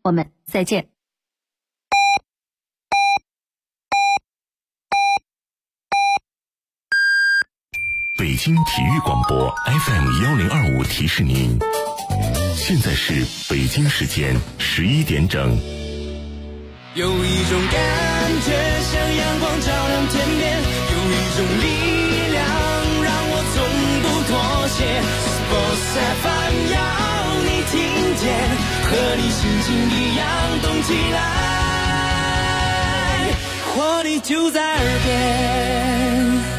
我们再见。 北京体育广播 FM1025 提示您，现在是北京时间11点整。 有一种感觉像阳光照亮天边，有一种力量让我从不妥协。Sports FM 要你听见，和你心情一样动起来，活力就在耳边。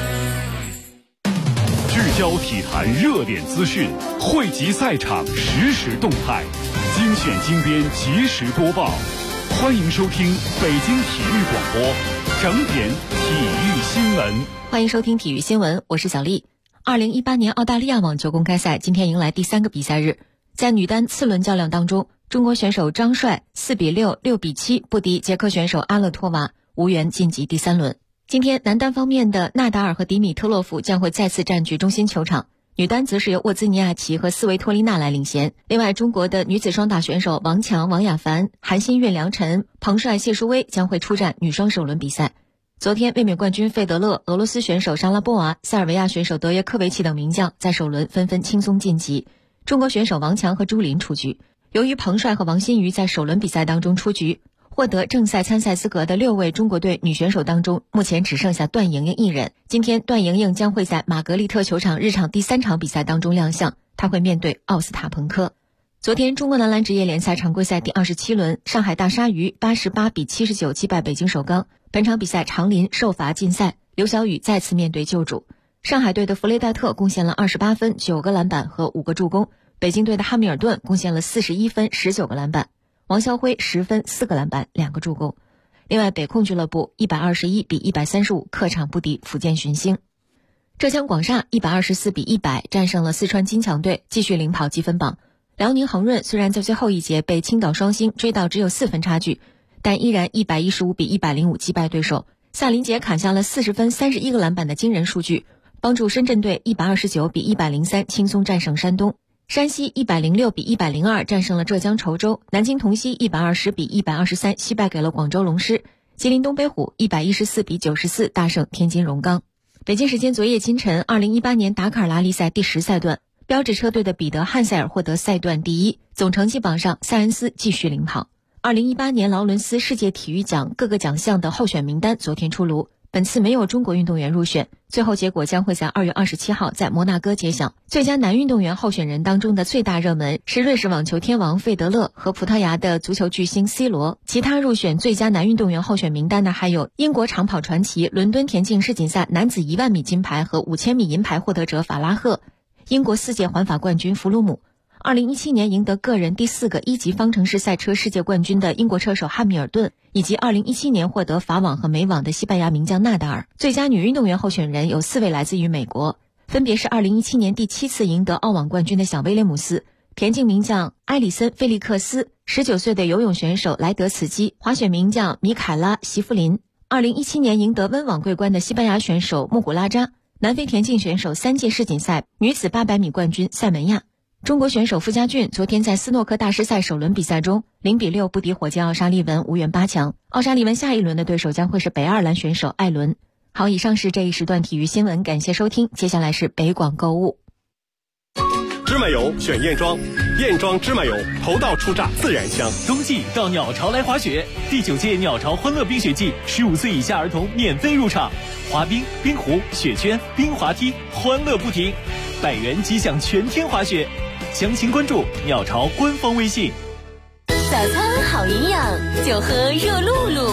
聚焦体坛热点资讯，汇集赛场实时动态，精选精编及时播报。欢迎收听北京体育广播整点体育新闻。 欢迎收听体育新闻，我是小丽。2018年澳大利亚网球公开赛今天迎来第3个比赛日，在女单次轮较量当中，中国选手张帅4比6、6比7不敌捷克选手阿勒托娃，无缘晋级第3轮。今天男单方面的纳达尔和迪米特洛夫将会再次占据中心球场，女单则是由沃兹尼亚奇和斯维托利娜来领衔。另外，中国的女子双打选手王强、王雅凡、韩新月、梁晨、彭帅、谢淑薇将会出战女双首轮比赛。昨天，卫冕冠军费德勒、俄罗斯选手莎拉波娃、塞尔维亚选手德耶科维奇等名将在首轮纷纷轻松晋级，中国选手王强和朱琳出局。由于彭帅和王欣瑜在首轮比赛当中出局，获得正赛参赛资格的6位中国队女选手当中，目前只剩下段莹莹一人。今天段莹莹将会在玛格丽特球场日场第3场比赛当中亮相，她会面对奥斯塔彭科。昨天中国男篮职业联赛常规赛第27轮，上海大鲨鱼88比79击败北京首钢。本场比赛长林受罚禁赛，刘晓宇再次面对旧主。上海队的弗雷戴特贡献了28分、9个篮板和5个助攻，北京队的哈密尔顿贡献了41分、19个篮板。王霄辉10分4个篮板2个助攻。另外，北控俱乐部121比135客场不敌福建寻星。浙江广厦124比100战胜了四川金强队，继续领跑积分榜。辽宁恒润虽然在最后一节被青岛双星追到只有4分差距，但依然115比105击败对手。萨林杰砍下了40分31个篮板的惊人数据，帮助深圳队129比103轻松战胜山东。山西106比102战胜了浙江稠州，南京同曦120比123惜败给了广州龙狮，吉林东北虎114比94大胜天津荣钢。北京时间昨夜清晨，2018年达喀尔拉力赛第10赛段，标致车队的彼得汉塞尔获得赛段第1，总成绩榜上塞恩斯继续领跑。2018年劳伦斯世界体育奖各个奖项的候选名单昨天出炉，本次没有中国运动员入选，最后结果将会在2月27号在摩纳哥揭晓。最佳男运动员候选人当中的最大热门是瑞士网球天王费德勒和葡萄牙的足球巨星 C 罗，其他入选最佳男运动员候选名单的还有英国长跑传奇、伦敦田径世锦赛男子10000米金牌和5000米银牌获得者法拉赫，英国4届环法冠军弗鲁姆，2017年赢得个人第4个1级方程式赛车世界冠军的英国车手汉密尔顿，以及2017年获得法网和美网的西班牙名将纳达尔。最佳女运动员候选人有4位来自于美国，分别是2017年第7次赢得澳网冠军的小威廉姆斯、田径名将埃里森·费利克斯、19岁的游泳选手莱德茨基、滑雪名将米凯拉·席弗林，2017年赢得温网桂冠的西班牙选手穆古拉扎，南非田径选手3届世锦赛女子800米冠军塞门亚。中国选手傅家俊昨天在斯诺克大师赛首轮比赛中0比6不敌火箭奥沙利文，无缘8强。奥沙利文下一轮的对手将会是北爱尔兰选手艾伦。好，以上是这一时段体育新闻，感谢收听。接下来是北广购物。 芝麻油选燕庄，燕庄芝麻油头道出榨自然香。 冬季到鸟巢来滑雪，第9届鸟巢欢乐冰雪季，15岁以下儿童免费入场，滑冰、冰壶、雪圈、冰滑梯，欢乐不停，100元即享全天滑雪。详情关注鸟巢官方微信。 早餐好营养，就喝热露露。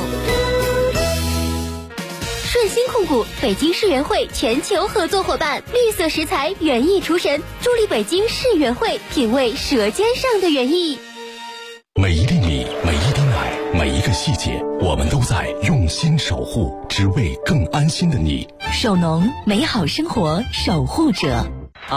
顺心控股北京世园会全球合作伙伴，绿色食材园艺厨神，助力北京世园会品味舌尖上的园艺。 每一粒米，每一滴奶，每一个细节，我们都在用心守护，只为更安心的你。 手农，美好生活守护者。 五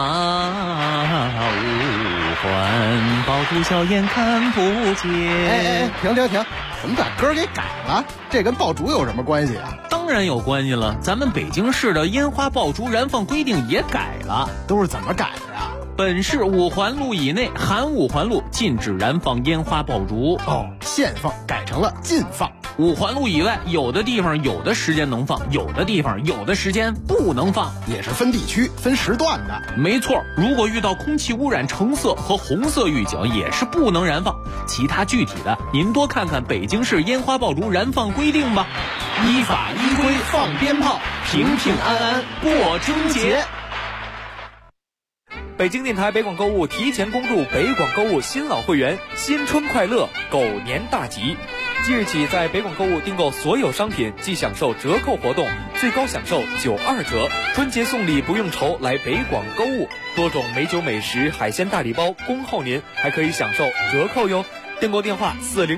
环爆竹硝烟看不见。 停！怎么把歌给改了？这跟爆竹有什么关系啊？ 当然有关系了，咱们北京市的烟花爆竹燃放规定也改了。 都是怎么改的呀？ 本市5环路以内含5环路禁止燃放烟花爆竹。 现放改成了禁放。 五环路以外，有的地方有的时间能放，有的地方有的时间不能放， 也是分地区分时段的。 没错，如果遇到空气污染橙色和红色预警，也是不能燃放。其他具体的，您多看看北京市烟花爆竹燃放规定吧。依法依规放鞭炮，平平安安过春节。 北京电台北广购物提前恭祝北广购物新老会员新春快乐，狗年大吉！即日起，在北广购物订购所有商品即享受折扣活动，最高享受92折。春节送礼不用愁，来北广购物，多种美酒美食、海鲜大礼包恭候您，还可以享受折扣哟。订购电话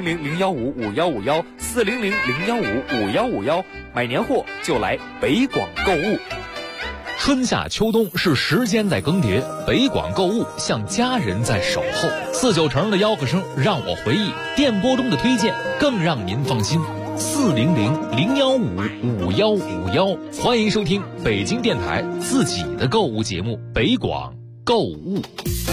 400-015-5151，400-015-5151，买年货就来北广购物。 春夏秋冬是时间在更迭，北广购物像家人在守候。49成的吆喝声让我回忆，电波中的推荐更让您放心。400-015-5151，欢迎收听北京电台自己的购物节目北广购物。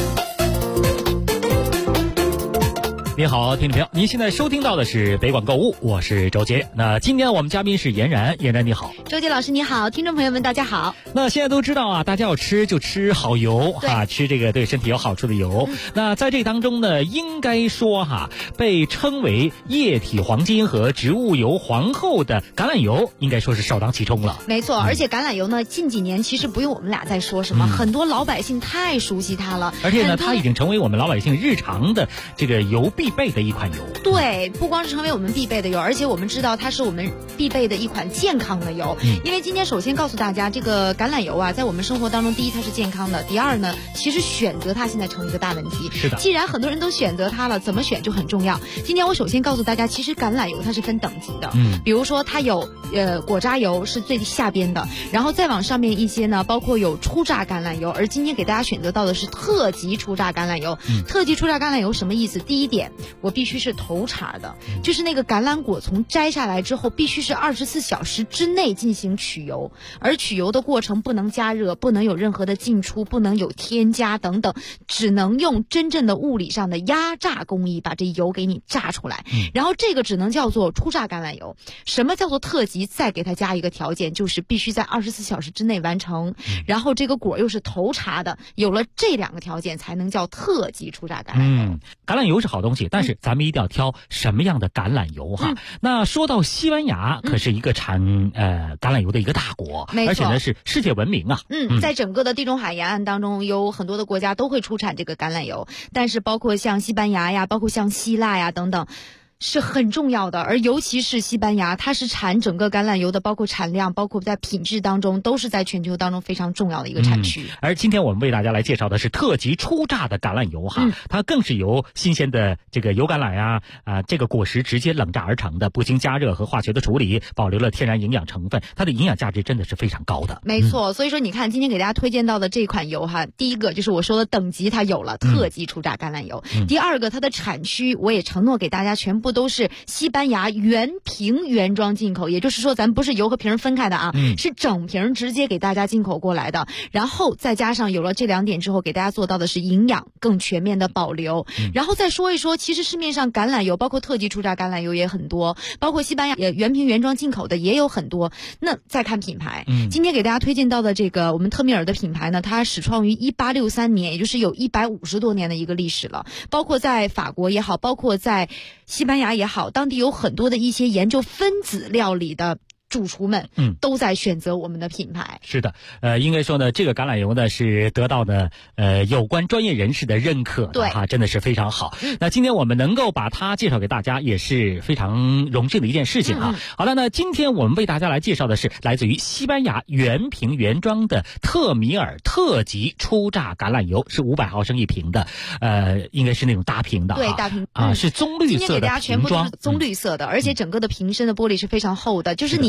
您好，听众朋友，您现在收听到的是北广购物，我是周杰。那今天我们嘉宾是嫣然，嫣然你好。 周杰老师你好，听众朋友们大家好。 那现在都知道啊，大家要吃就吃好油啊，吃这个对身体有好处的油。那在这当中呢，应该说被称为液体黄金和植物油皇后的橄榄油，应该说是首当其冲了。 没错，而且橄榄油呢，近几年其实不用我们俩再说什么，很多老百姓太熟悉它了。 而且呢，它已经成为我们老百姓日常的这个油必备的一款油。 对，不光是成为我们必备的油，而且我们知道它是我们必备的一款健康的油。因为今天首先告诉大家，这个橄榄油啊，在我们生活当中，第一它是健康的，第二呢，其实选择它现在成一个大问题。 是的， 既然很多人都选择它了，怎么选就很重要。今天我首先告诉大家，其实橄榄油它是分等级的。比如说它有果渣油是最下边的，然后再往上面一些呢，包括有初榨橄榄油，而今天给大家选择到的是特级初榨橄榄油。特级初榨橄榄油什么意思？第一点，我必须是头茬的，就是那个橄榄果从摘下来之后，必须是24小时之内进行取油，而取油的过程不能加热，不能有任何的进出，不能有添加等等，只能用真正的物理上的压榨工艺把这油给你榨出来。然后这个只能叫做初榨橄榄油。什么叫做特级？再给它加一个条件，就是必须在24小时之内完成，然后这个果又是头茬的，有了这两个条件才能叫特级初榨橄榄油。 橄榄油是好东西，但是咱们一定要挑什么样的橄榄油哈。那说到西班牙，可是一个产橄榄油的一个大国，而且呢是世界闻名啊。 在整个的地中海沿岸当中，有很多的国家都会出产这个橄榄油，但是包括像西班牙呀，包括像希腊呀等等，是很重要的。而尤其是西班牙，它是产整个橄榄油的，包括产量，包括在品质当中，都是在全球当中非常重要的一个产区。 而今天我们为大家来介绍的是特级初榨的橄榄油哈，它更是由新鲜的这个油橄榄呀这个果实直接冷榨而成的，不经加热和化学的处理，保留了天然营养成分，它的营养价值真的是非常高的。 没错，所以说你看今天给大家推荐到的这款油哈，第一个就是我说的等级它有了特级初榨橄榄油，第二个它的产区我也承诺给大家全部都是西班牙原瓶原装进口，也就是说咱不是油和瓶分开的啊，是整瓶直接给大家进口过来的。然后再加上有了这两点之后，给大家做到的是营养更全面的保留。然后再说一说，其实市面上橄榄油包括特级初榨橄榄油也很多，包括西班牙原瓶原装进口的也有很多。那再看品牌，今天给大家推荐到的这个我们特米尔的品牌呢，它始创于1863年，也就是有150多年的一个历史了。包括在法国也好，包括在西班牙也好，当地有很多的一些研究分子料理的主厨们都在选择我们的品牌。 是的，应该说呢，这个橄榄油呢是得到的有关专业人士的认可的，对哈，真的是非常好。那今天我们能够把它介绍给大家，也是非常荣幸的一件事情啊。好了，那今天我们为大家来介绍的是来自于西班牙原瓶原装的特米尔特级初榨橄榄油，是500毫升一瓶的，应该是那种大瓶的， 对，大瓶啊，是棕绿色的瓶装， 今天给大家全部都是棕绿色的，而且整个的瓶身的玻璃是非常厚的，就是你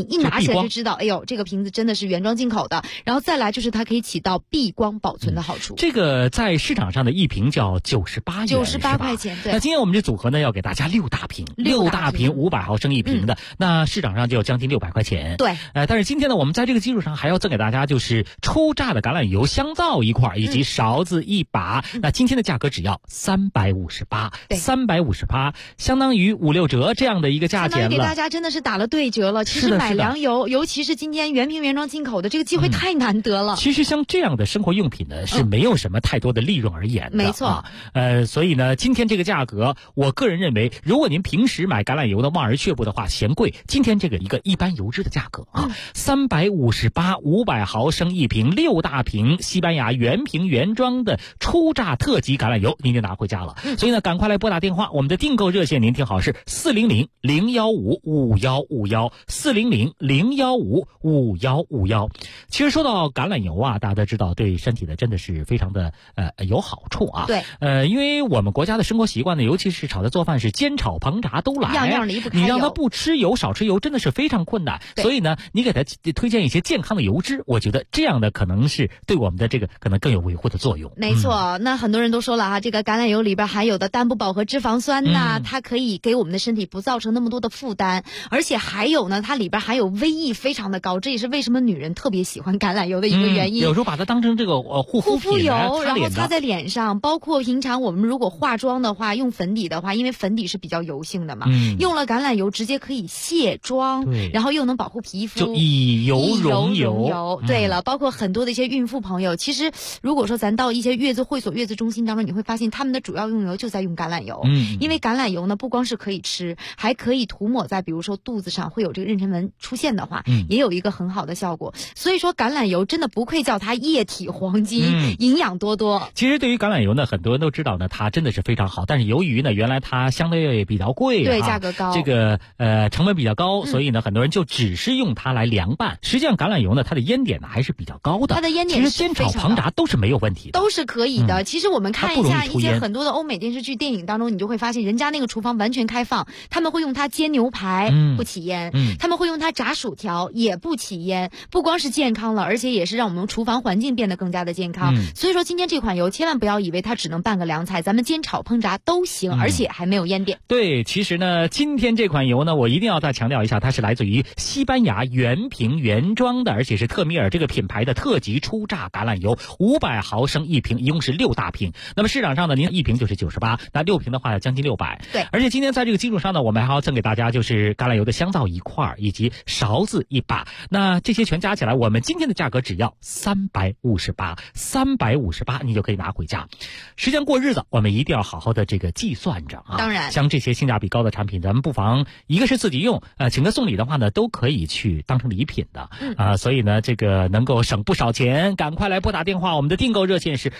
一拿起来就知道，哎呦，这个瓶子真的是原装进口的。然后再来就是它可以起到避光保存的好处。 这个在市场上的一瓶叫98元 ，98块钱。对。 那今天我们这组合呢，要给大家6大瓶500毫升一瓶的，那市场上就有将近600块钱。 对。 但是今天呢，我们在这个基础上还要赠给大家就是初榨的橄榄油香皂1块，以及勺子1把。那今天的价格只要358，358，相当于5、6折这样的一个价钱了。 相当于给大家真的是打了对折了。其实买粮油，尤其是今天原瓶原装进口的这个机会太难得了。 其实像这样的生活用品呢，是没有什么太多的利润而言的。 没错。 所以呢，今天这个价格，我个人认为，如果您平时买橄榄油的望而却步的话，嫌贵。今天这个一个一般油脂的价格啊，358，500毫升一瓶，6大瓶西班牙原瓶原装的初榨特级橄榄油，您就拿回家了。所以呢，赶快来拨打电话，我们的订购热线您听好是400-015-5151，400-015-5151。其实说到橄榄油啊，大家都知道对身体的真的是非常的有好处啊。 对。 因为我们国家的生活习惯呢，尤其是炒的做饭是煎炒烹炸都来， 样样离不开油。 你让他不吃油少吃油真的是非常困难。所以呢，你给他推荐一些健康的油脂，我觉得这样的可能是对我们的这个可能更有维护的作用。 没错。那很多人都说了哈，这个橄榄油里边含有的单不饱和脂肪酸呐，它可以给我们的身体不造成那么多的负担，而且还有呢，它里边含有微益非常的高，这也是为什么女人特别喜欢橄榄油的一个原因。 有时候把它当成这个护肤油，然后擦在脸上，包括平常我们如果化妆的话，用粉底的话，因为粉底是比较油性的嘛，用了橄榄油直接可以卸妆，然后又能保护皮肤， 就以油溶油。对了，包括很多的一些孕妇朋友，其实如果说咱到一些月子会所、月子中心当中，你会发现他们的主要用油就在用橄榄油。因为橄榄油呢，不光是可以吃，还可以涂抹在比如说肚子上会有这个妊娠纹出现的话，也有一个很好的效果。所以说橄榄油真的不愧叫它液体黄金，营养多多。 其实对于橄榄油呢，很多人都知道呢，它真的是非常好，但是由于呢原来它相对比较贵， 对，价格高， 这个成本比较高，所以呢很多人就只是用它来凉拌。实际上橄榄油呢，它的烟点呢还是比较高的， 它的烟点其实煎炒烹炸都是没有问题的， 都是可以的。其实我们看一下一些很多的欧美电视剧、电影当中，你就会发现人家那个厨房完全开放，他们会用它煎牛排，不起烟，他们会用它炸薯条，也不起烟。不光是健康了，而且也是让我们厨房环境变得更加的健康。所以说今天这款油千万不要以为它只能拌个凉菜，咱们煎炒烹炸都行，而且还没有烟点。 对，其实呢今天这款油呢，我一定要再强调一下，它是来自于西班牙原瓶原装的，而且是特米尔这个品牌的特级初榨橄榄油，500毫升一瓶，一共是6大瓶。那么市场上呢，您一瓶就是98，那6瓶的话要将近600。 对， 而且今天在这个基础上呢，我们还要赠给大家就是橄榄油的香皂1块，以及勺子1把。那这些全加起来，我们今天的价格只要358，你就可以拿回家。时间过日子，我们一定要好好的这个计算着啊。 当然， 像这些性价比高的产品，咱们不妨一个是自己用，请客送礼的话呢，都可以去当成礼品的所以呢，这个能够省不少钱。赶快来拨打电话，我们的订购热线是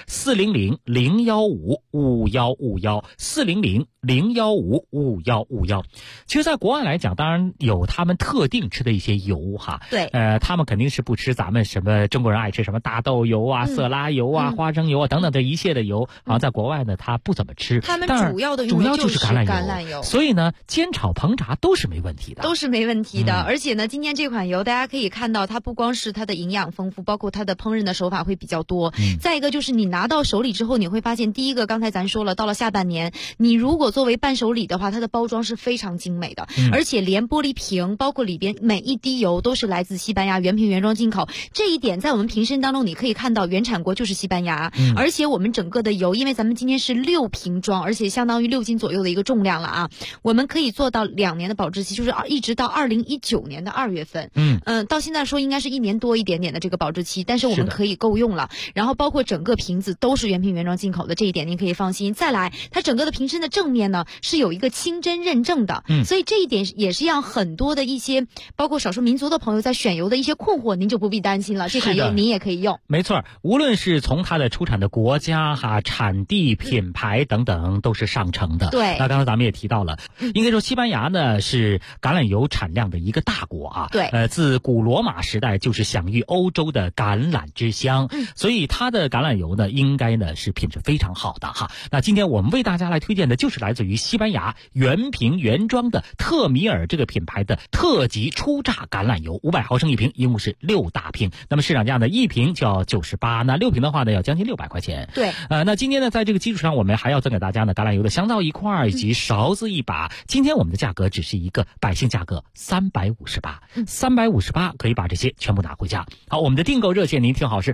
400-015-5151，400-015-5151。其实在国外来讲，当然有他们特定吃的一些油哈， 对， 他们肯定是不吃咱们什么中国人爱吃什么大豆油啊、色拉油啊、花生油啊等等这一切的油，好像在国外呢他不怎么吃， 他们主要就是橄榄油，所以呢煎炒烹炸都是没问题的， 而且呢今天这款油大家可以看到，它不光是它的营养丰富，包括它的烹饪的手法会比较多，再一个就是你拿到手里之后，你会发现第一个刚才咱说了，到了下半年你如果作为伴手礼的话，它的包装是非常精美的，而且连玻璃瓶包括里边每一滴油都是来自西班牙原瓶原装进口，这一点在我们瓶身当中你可以看到原产国就是西班牙，而且我们整个的油，因为咱们今天是6瓶装，而且相当于6斤左右的一个重量了啊，我们可以做到2年的保质期，就是一直到2019年的2月份，到现在说应该是1年多一点点的这个保质期，但是我们可以够用了。然后包括整个瓶子都是原瓶原装进口的，这一点您可以放心。再来，它整个的瓶身的正面呢是有一个清真认证的，所以这一点也是让很多的一些包括少数民族的朋友在选油的一些困惑，您就不必担心了，这款油您也可以用。 没错，无论是从它的出产的国家产地、品牌等等都是上乘的。 对， 那刚才咱们也提到了，应该说西班牙呢是橄榄油产量的一个大国啊。 对， 自古罗马时代就是享誉欧洲的橄榄之乡，所以它的橄榄油呢应该呢是品质非常好的哈。那今天我们为大家来推荐的就是来自于西班牙原瓶原装的特米尔这个品牌的特级初榨橄榄油500毫升一瓶，一共是6大瓶。那么市场价呢，一瓶就要98，那6瓶的话呢，要将近600块钱。 对， 那今天呢，在这个基础上，我们还要赠给大家呢橄榄油的香皂1块以及勺子1把。今天我们的价格只是一个百姓价格358，358可以把这些全部拿回家。好，我们的订购热线您听好是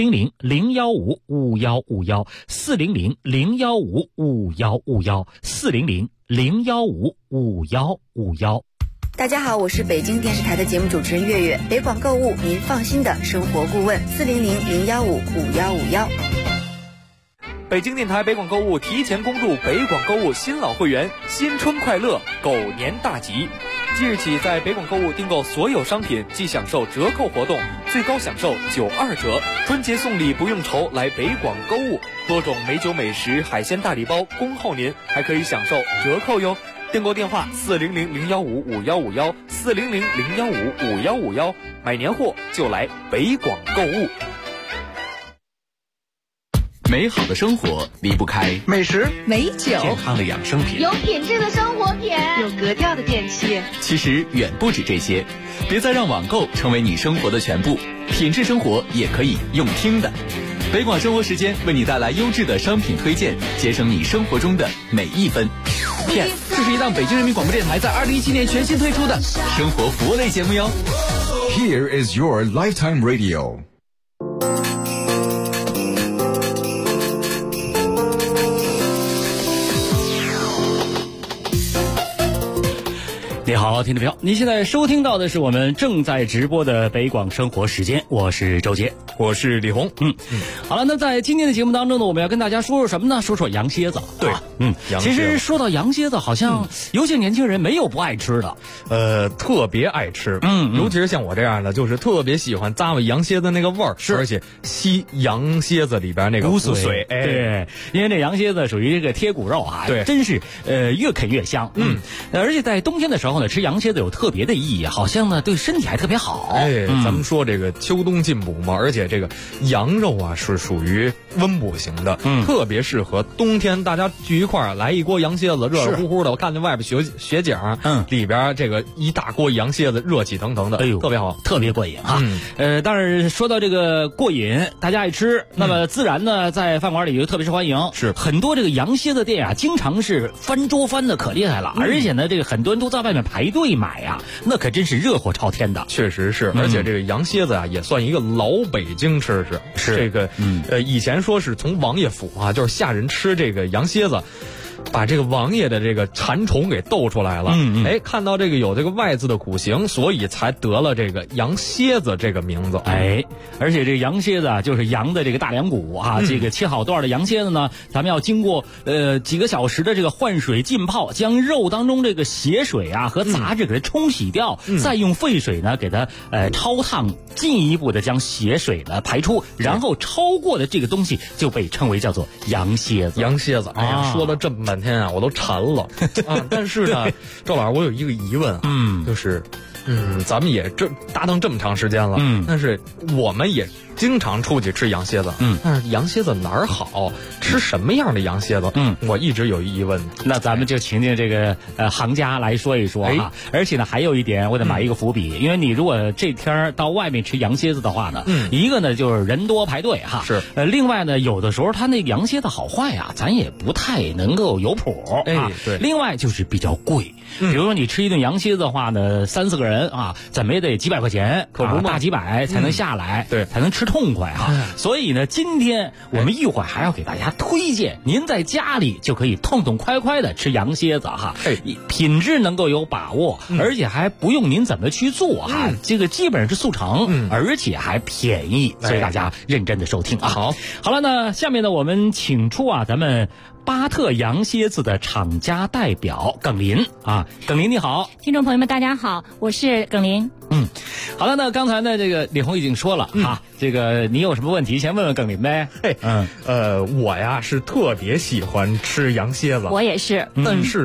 400-015-5151，400-015-5151，400-015-5151。 大家好，我是北京电视台的节目主持人月月，北广购物您放心的生活顾问，400-015-5151。 北京电台北广购物提前恭祝北广购物新老会员新春快乐，狗年大吉！即日起，在北广购物订购所有商品即享受折扣活动，最高享受92折。春节送礼不用愁，来北广购物，多种美酒美食、海鲜大礼包恭候您，还可以享受折扣哟。订购电话400-015-5151，400-015-5151，买年货就来北广购物。 美好的生活离不开美食、 美酒、 健康的养生品、 有品质的生活品、 有格调的电器。 其实远不止这些，别再让网购成为你生活的全部，品质生活也可以用听的。北广生活时间为你带来优质的商品推荐，节省你生活中的每一分。 Yes， 这是一档北京人民广播电台在2017年全新推出的生活服务类节目哟。 Here is your lifetime radio。 你好，听众朋友，您现在收听到的是我们正在直播的北广生活时间，我是周杰， 我是李红。 好了，那在今天的节目当中呢，我们要跟大家说说什么呢？说说羊蝎子。 对， 其实说到羊蝎子，好像有些年轻人没有不爱吃的， 特别爱吃。尤其是像我这样的，就是特别喜欢咂巴羊蝎子那个味儿，而且吸羊蝎子里边那个骨髓。 对，因为这羊蝎子属于这个贴骨肉啊， 对， 真是越啃越香。而且在冬天的时候呢，吃羊蝎子有特别的意义，好像呢对身体还特别好。 咱们说这个秋冬进补嘛，而且这个羊肉啊是属于温补型的，特别适合冬天大家聚一块儿来一锅羊蝎子，热热乎乎的。我看见外边雪景，里边这个一大锅羊蝎子，热气腾腾的，哎呦，特别好， 特别过瘾啊。但是说到这个过瘾，大家爱吃，那么自然呢，在饭馆里就特别受欢迎。 是很多这个羊蝎子店啊，经常是翻桌翻的可厉害了，而且呢，这个很多人都在外面排队买啊，那可真是热火朝天的。 确实是，而且这个羊蝎子啊，也算一个老北京吃食。 是这个，以前说是从王爷府啊，就是下人吃这个羊蝎子，把这个王爷的这个馋虫给逗出来了。看到这个有这个外字的骨形，所以才得了这个羊蝎子这个名字。 而且这个羊蝎子啊，就是羊的这个大梁骨啊，这个切好段的羊蝎子呢，咱们要经过几个小时的这个换水浸泡，将肉当中这个血水啊和杂质给它冲洗掉，再用沸水呢给它焯烫，进一步的将血水呢排出，然后焯过的这个东西就被称为叫做羊蝎子。 羊蝎子，哎呀，说了这么半天啊，我都馋了啊！但是呢，赵老师，我有一个疑问啊，就是咱们也搭档这么长时间了，但是我们也经常出去吃羊蝎子，但是羊蝎子哪儿好，吃什么样的羊蝎子？我一直有疑问。 那咱们就请这个行家来说一说啊。而且呢，还有一点，我得埋一个伏笔，因为你如果这天到外面吃羊蝎子的话呢，一个呢就是人多排队哈， 是另外呢，有的时候它那羊蝎子好坏啊，咱也不太能够有谱啊。 对。 另外就是比较贵。比如说你吃一顿羊蝎子的话呢，3-4个人啊，怎么也得几百块钱， 可不嘛， 大几百才能下来， 对， 才能吃痛快啊。所以呢，今天我们一会儿还要给大家推荐，您在家里就可以痛痛快快的吃羊蝎子哈，品质能够有把握，而且还不用您怎么去做哈，这个基本上是速成，而且还便宜，所以大家认真的收听啊。好了，那下面呢，我们请出咱们巴特羊蝎子的厂家代表耿林啊，耿林你好， 听众朋友们大家好，我是耿林。 好了，那刚才呢，这个李红已经说了啊，这个你有什么问题先问问耿林呗。 我呀是特别喜欢吃羊蝎子， 我也是， 但是啊，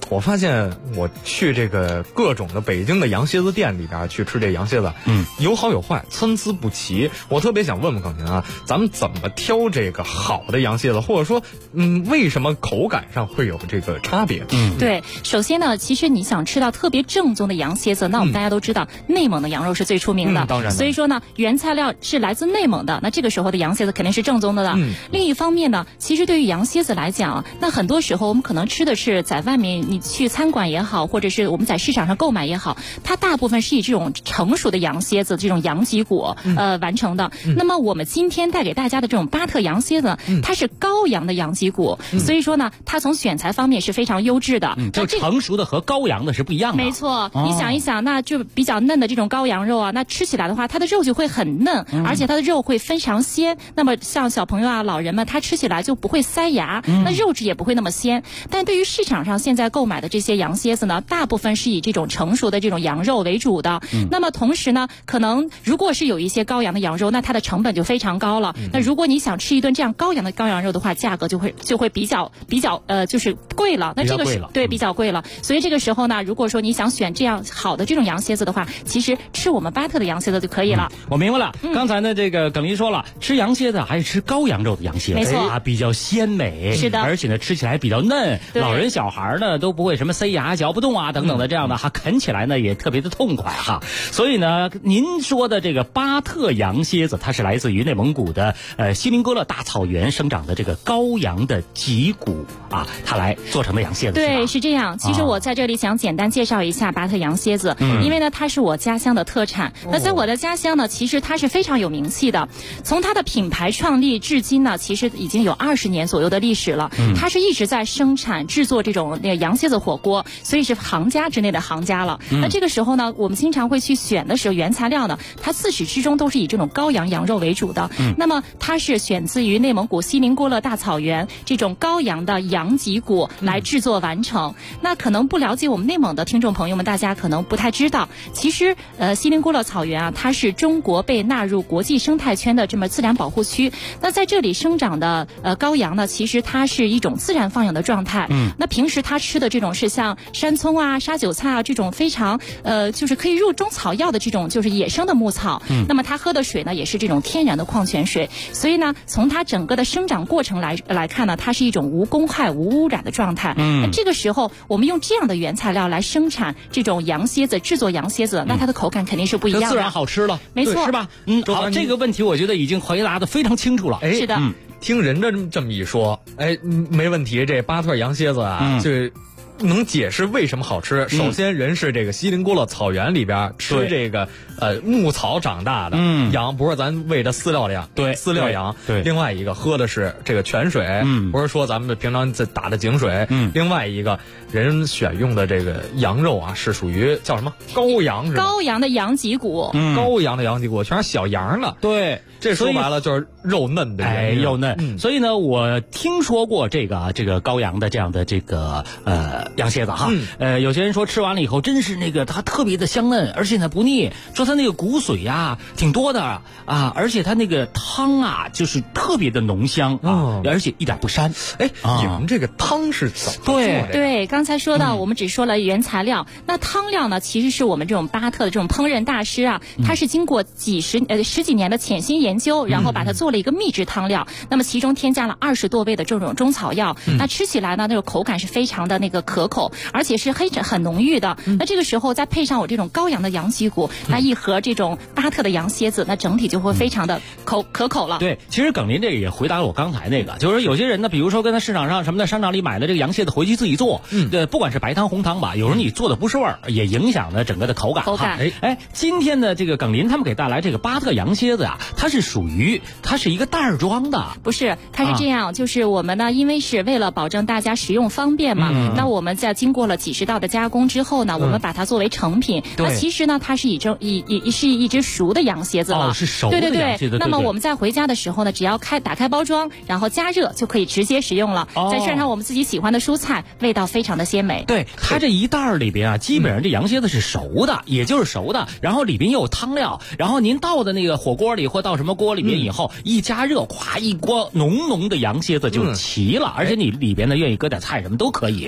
我发现我去这个各种的北京的羊蝎子店里边去吃这羊蝎子，有好有坏，参差不齐。我特别想问问耿宁啊，咱们怎么挑这个好的羊蝎子，或者说，为什么口感上会有这个差别？ 对，首先呢，其实你想吃到特别正宗的羊蝎子，那我们大家都知道，内蒙的羊肉是最出名的， 当然。 所以说呢，原材料是来自内蒙的，那这个时候的羊蝎子肯定是正宗的了。另一方面呢，其实对于羊蝎子来讲，那很多时候我们可能吃的是在外面你去餐馆也好，或者是我们在市场上购买也好，它大部分是以这种成熟的羊蝎子这种羊脊骨完成的。那么我们今天带给大家的这种巴特羊蝎子，它是羔羊的羊脊骨，所以说呢，它从选材方面是非常优质的。 就成熟的和羔羊的是不一样的。 没错，你想一想，那就比较嫩的这种羔羊肉啊，那吃起来的话，它的肉就会很嫩，而且它的肉会非常鲜。那么像小朋友啊、老人们，他吃起来就不会塞牙，那肉质也不会那么鲜。但对于市场上现在购买的这些羊蝎子呢，大部分是以这种成熟的这种羊肉为主的。那么同时呢，可能如果是有一些羔羊的羊肉，那它的成本就非常高了。那如果你想吃一顿这样羔羊肉的话，价格就会比较就是贵了。那这个是对比较贵了。所以这个时候呢，如果说你想选这样好的这种羊蝎子的话，其实吃我们巴特的羊蝎子就可以了。 我明白了。刚才呢，这个耿林说了，吃羊蝎子还是吃羔羊肉的羊蝎子， 没错啊，比较鲜美， 是的， 而且呢吃起来比较嫩，老人小孩呢都不会什么塞牙、嚼不动啊等等的这样的哈，啃起来呢也特别的痛快哈。所以呢，您说的这个巴特羊蝎子，它是来自于内蒙古的锡林哥勒大草原生长的这个羔羊的脊骨啊，它来做成的羊蝎子。 对，是这样。其实我在这里想简单介绍一下巴特羊蝎子，因为呢它是我家乡的特产。那在我的家乡呢，其实它是非常有名气的。从它的品牌创立至今呢，其实已经有20年左右的历史了。它是一直在生产制作这种那个羊蝎子火锅，所以是行家之内的行家了。那这个时候呢，我们经常会去选的时候，原材料呢，它自始至终都是以这种羔羊羊肉为主的。那么它是选自于内蒙古锡林郭勒大草原这种羔羊的羊脊骨来制作完成。那可能不了解我们内蒙的听众朋友们，大家可能不太知道，其实锡林郭勒草原啊，它是中国被纳入国际生态圈的这么自然保护区。那在这里生长的羔羊呢，其实它是一种自然放养的状态。那平时它吃的这种是像山葱啊、沙韭菜啊这种非常就是可以入中草药的这种就是野生的牧草。那么它喝的水呢，也是这种天然的矿泉水。所以呢，从它整个的生长过程来看呢，它是一种无公害、无污染的状态。那这个时候我们用这样的原材料来生产这种羊蝎子，制作羊蝎子，那它的口感肯定是不一样的， 自然好吃了， 没错， 是吧？好，这个问题我觉得已经回答的非常清楚了。 是的， 听人家这么一说，没问题，这巴特羊蝎子啊，就能解释为什么好吃。首先，人是这个锡林郭勒草原里边吃这个牧草长大的羊，不是咱喂的饲料羊，饲料羊。另外一个喝的是这个泉水，不是说咱们平常在打的井水。另外一个人选用的这个羊肉啊，是属于叫什么羔羊是吧？ 羔羊的羊脊骨， 羔羊的羊脊骨全是小羊了。 对， 这说白了就是肉嫩的原因， 肉嫩。所以呢，我听说过这个羔羊的这样的这个羊蝎子哈，有些人说吃完了以后真是那个它特别的香嫩，而且呢不腻，说它那个骨髓呀挺多的啊，而且它那个汤啊就是特别的浓香啊，而且一点不膻。 你们这个汤是怎么做的？ 对，刚才说到我们只说了原材料，那汤料呢，其实是我们这种巴特的这种烹饪大师啊，他是经过十几年的潜心研究，然后把它做了一个秘制汤料。那么其中添加了20多味的这种中草药，那吃起来呢，那个口感是非常的那个可口，而且是很浓郁的。那这个时候再配上我这种羔羊的羊脊骨，那一盒这种巴特的羊蝎子，那整体就会非常的可口了。 对，其实耿林这个也回答了我刚才那个，就是有些人呢，比如说跟他市场上什么的商场里买的这个羊蝎子回去自己做，不管是白汤红汤吧，有时候你做的不是味儿，也影响了整个的口感。今天的这个耿林他们给带来这个巴特羊蝎子啊，它是一个袋装的， 不是，它是这样，就是我们呢，因为是为了保证大家食用方便嘛，那我们在经过了几十道的加工之后呢，我们把它作为成品。那其实呢，它是一只熟的羊蝎子了， 是熟的羊蝎子。 那么我们在回家的时候呢，只要打开包装，然后加热就可以直接食用了。再涮上我们自己喜欢的蔬菜，味道非常的鲜美。 对，它这一袋里边啊，基本上这羊蝎子是熟的，也就是熟的，然后里边又有汤料，然后您倒的那个火锅里或到什么锅里面以后，一加热，一锅浓浓的羊蝎子就齐了，而且你里边呢愿意搁点菜什么都可以，特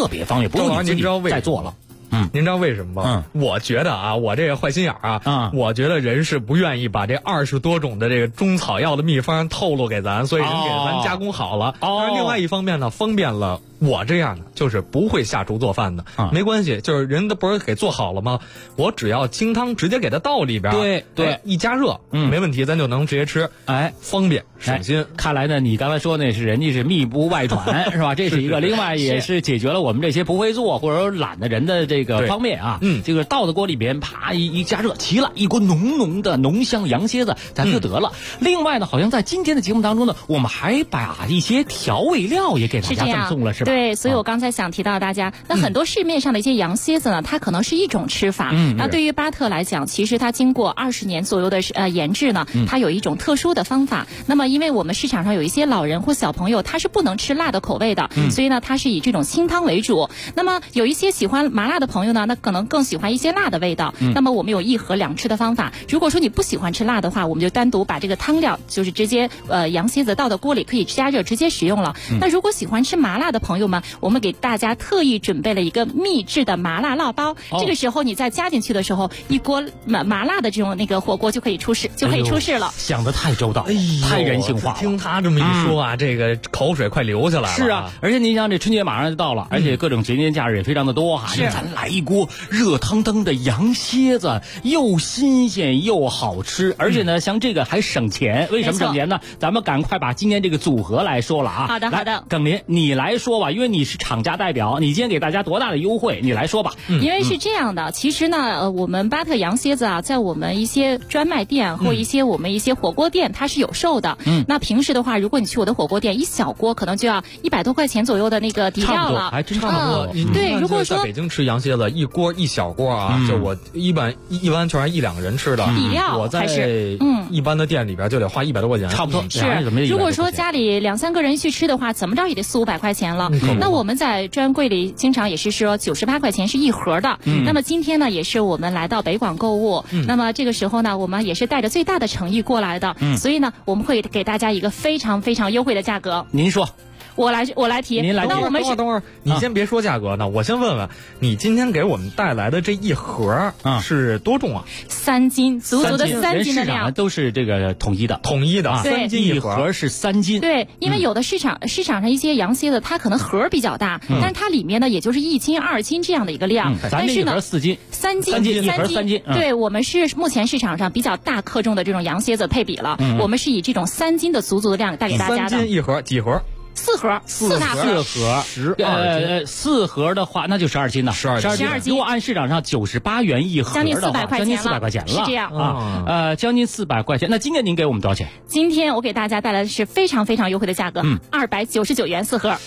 别方便，不用你自己再做了。 您知道为什么吗？我觉得啊，我这个坏心眼儿啊，我觉得人是不愿意把这20多种的这个中草药的秘方透露给咱，所以人给咱加工好了。但是另外一方面呢，方便了我这样的就是不会下厨做饭的，没关系，就是人家不是给做好了吗？我只要清汤直接给它倒里边，对，一加热，没问题，咱就能直接吃，方便省心。 看来呢，你刚才说那是人家是密不外传是吧？这是一个，另外也是解决了我们这些不会做或者说懒的人的这个方面啊。这个倒到锅里边，啪一加热，齐了，一锅浓浓的浓香羊蝎子，咱就得了。另外呢，好像在今天的节目当中呢，我们还把一些调味料也给大家赠送了，是吧？ 对，所以我刚才想提到大家，那很多市面上的一些羊蝎子呢，它可能是一种吃法。那对于巴特来讲，其实它经过20年左右的研制呢，它有一种特殊的方法。那么，因为我们市场上有一些老人或小朋友，他是不能吃辣的口味的，所以呢，它是以这种清汤为主。那么，有一些喜欢麻辣的朋友呢，那可能更喜欢一些辣的味道。那么，我们有1盒2吃的方法。如果说你不喜欢吃辣的话，我们就单独把这个汤料，就是直接羊蝎子倒到锅里，可以加热直接食用了。那如果喜欢吃麻辣的朋友们，我们给大家特意准备了一个秘制的麻辣烙包。这个时候你再加进去的时候，一锅麻辣的这种那个火锅就可以出世了。 想得太周到，太人性化了。 听他这么一说啊，这个口水快流下来了。 是啊，而且您想，这春节马上就到了，而且各种节年假日也非常的多哈。咱来一锅热腾腾的羊蝎子，又新鲜又好吃，而且呢，像这个还省钱。为什么省钱呢？咱们赶快把今天这个组合来说了啊。 好的。 耿林，你来说吧，因为你是厂家代表，你今天给大家多大的优惠？你来说吧。 因为是这样的，其实呢，我们巴特羊蝎子啊，在我们一些专卖店或我们一些火锅店，它是有售的。那平时的话，如果你去我的火锅店，一小锅可能就要100多块钱左右的那个底料了， 还真差不多。 对，如果说在北京吃羊蝎子，一小锅啊，就我一般全是1-2个人吃的底料， 我在一般的店里边就得花100多块钱， 差不多。 是，如果说家里2-3个人去吃的话，怎么着也得400-500块钱了。那我们在专柜里经常也是说98块钱是1盒的。那么今天呢，也是我们来到北广购物，那么这个时候呢，我们也是带着最大的诚意过来的，所以呢，我们会给大家一个非常非常优惠的价格。 您说。 我来提， 您来提。 那我们等会儿，你先别说价格呢，我先问问你今天给我们带来的这一盒是多重啊 ？3斤，足足的3斤的量， 都是这个统一的 ，3斤一盒是3斤。 对，因为有的市场上一些羊蝎子，它可能盒比较大，但是它里面呢也就是1斤2斤这样的一个量，但是呢 4斤 ，3斤一盒3斤。 对，我们是目前市场上比较大克重的这种羊蝎子配比了，我们是以这种3斤的足足的量带给大家的。 3斤一盒，几盒 ？4盒，4大盒 ，12斤。4盒的话，那就12斤了，12斤。如果按市场上98元一盒的话，将近400块钱了， 是这样啊，将近400块钱。那今天您给我们多少钱？ 今天我给大家带来的是非常非常优惠的价格，299元4盒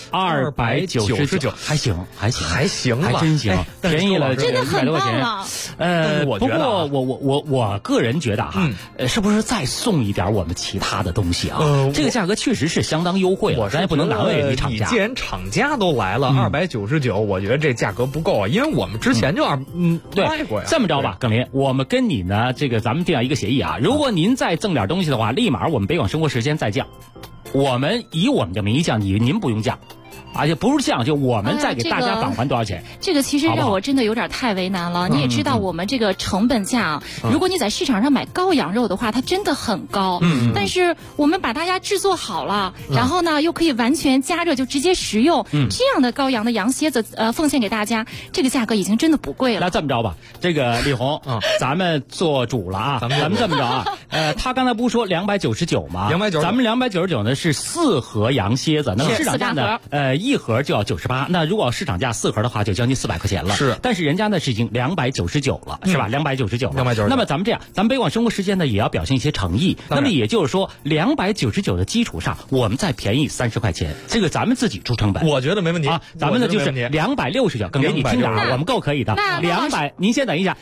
，299，还行，还真行，便宜了， 真的很棒了。 不过我个人觉得哈，是不是再送一点我们其他的东西啊？这个价格确实是相当优惠了，咱也不能难为人家厂家。 你既然厂家都来了，299，我觉得这价格不够啊，因为我们之前就卖过呀。 这么着吧，耿林，我们跟你呢，这个咱们定下一个协议啊，如果您再赠点东西的话，立马我们北广生活时间再降，我们以我们的名义降，您不用降。而且不是这样，就我们再给大家返还多少钱？ 这个其实让我真的有点太为难了。你也知道我们这个成本价，如果你在市场上买羔羊肉的话，它真的很高。但是我们把大家制作好了，然后呢又可以完全加热就直接食用，这样的羔羊的羊蝎子奉献给大家，这个价格已经真的不贵了。 那这么着吧，这个李红，咱们做主了啊，咱们这么着啊，他刚才不是说299吗？299，咱们299呢是4盒羊蝎子，那么市场价呢1盒就要98，那如果市场价4盒的话，就将近400块钱了。 是， 但是人家呢是已经299了，是吧？299了。那么咱们这样，咱们北广生活时间呢也要表现一些诚意。那么也就是说，299的基础上，我们再便宜30块钱，这个咱们自己出成本。 我觉得没问题啊，咱们呢就是269，更给你听着啊，我们够可以的。200，您先等一下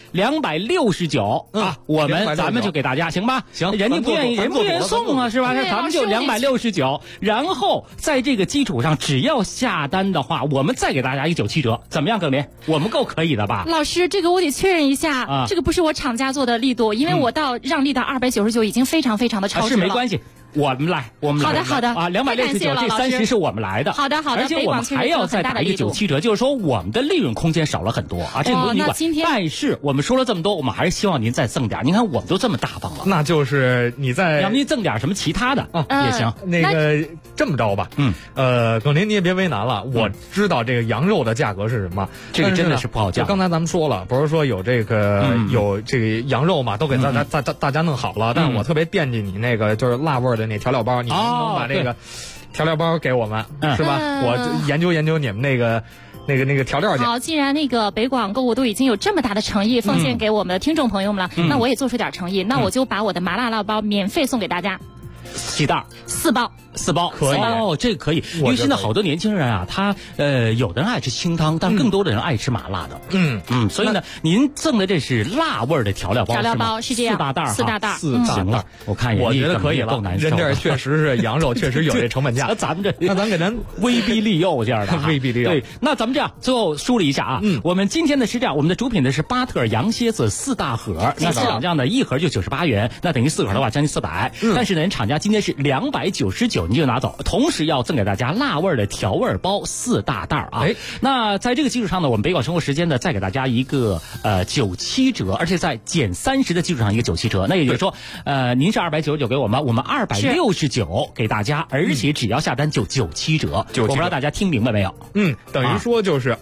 ，269啊，咱们就给大家行吧？ 行， 人家不愿意送啊，是吧？那咱们就269，然后在这个基础上，只要下单的话，我们再给大家一97折，怎么样，耿林？我们够可以的吧？ 老师，这个我得确认一下这个不是我厂家做的力度，因为我让利到299已经非常非常的超值了。 是没关系。 我们来。 好的啊，269这30是我们来的。 好的。 而且我们还要再打一个97折，就是说我们的利润空间少了很多啊，这个不用你管。但是我们说了这么多，我们还是希望您再赠点。您看我们都这么大方了， 那就是你再要不您赠点什么其他的也行。 那个这么着吧，耿林你也别为难了，我知道这个羊肉的价格是什么， 这个真的是不好讲。 刚才咱们说了，不是说有这个羊肉嘛，都给大家弄好了，但是我特别惦记你那个就是辣味的那调料包，你能不能把这个调料包给我们，是吧？我研究你们那个调料去。 好，既然那个北广购物都已经有这么大的诚意奉献给我们的听众朋友们了，那我也做出点诚意，那我就把我的麻辣辣包免费送给大家。 几袋 ？4包。 4包可以哦，这个可以，因为现在好多年轻人啊，他有的人爱吃清汤，但更多的人爱吃麻辣的。所以呢，您赠的这是辣味的调料包， 调料包是这样，4大袋行了，我看我觉得可以了。人这确实是羊肉，确实有这成本价。那咱给咱威逼利诱这样的， 威逼利诱。 对，那咱们这样最后梳理一下啊，我们今天的是这样，我们的主品呢是巴特羊蝎子4大盒，那市场价呢1盒就98元，那等于4盒的话将近400。但是呢，厂家今天是299，你就拿走，同时要赠给大家辣味的调味包4大袋啊。那在这个基础上呢，我们北广生活时间呢再给大家一个97折，而且在减30的基础上一个97折。那也就是说，您是299给我们，269给大家，而且只要下单就97折。我不知道大家听明白没有？ 等于说就是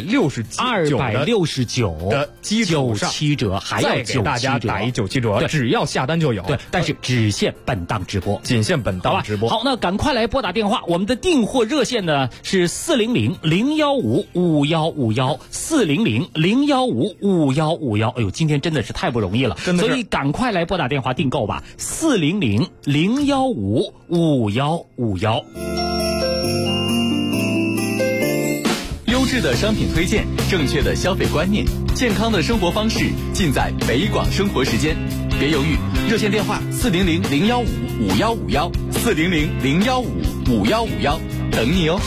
269的基础上 97折，还要给大家打一97折，只要下单就有。 对，但是只限本档直播， 仅限本档直播。 好，那赶快来拨打电话，我们的订货热线呢是400-015-5151，400-015-5151。哎呦，今天真的是太不容易了，所以赶快来拨打电话订购吧，400-015-5151。 优质的商品推荐，正确的消费观念，健康的生活方式，尽在北广生活时间。别犹豫，热线电话400-015-5151，400-015-5151，等你哦。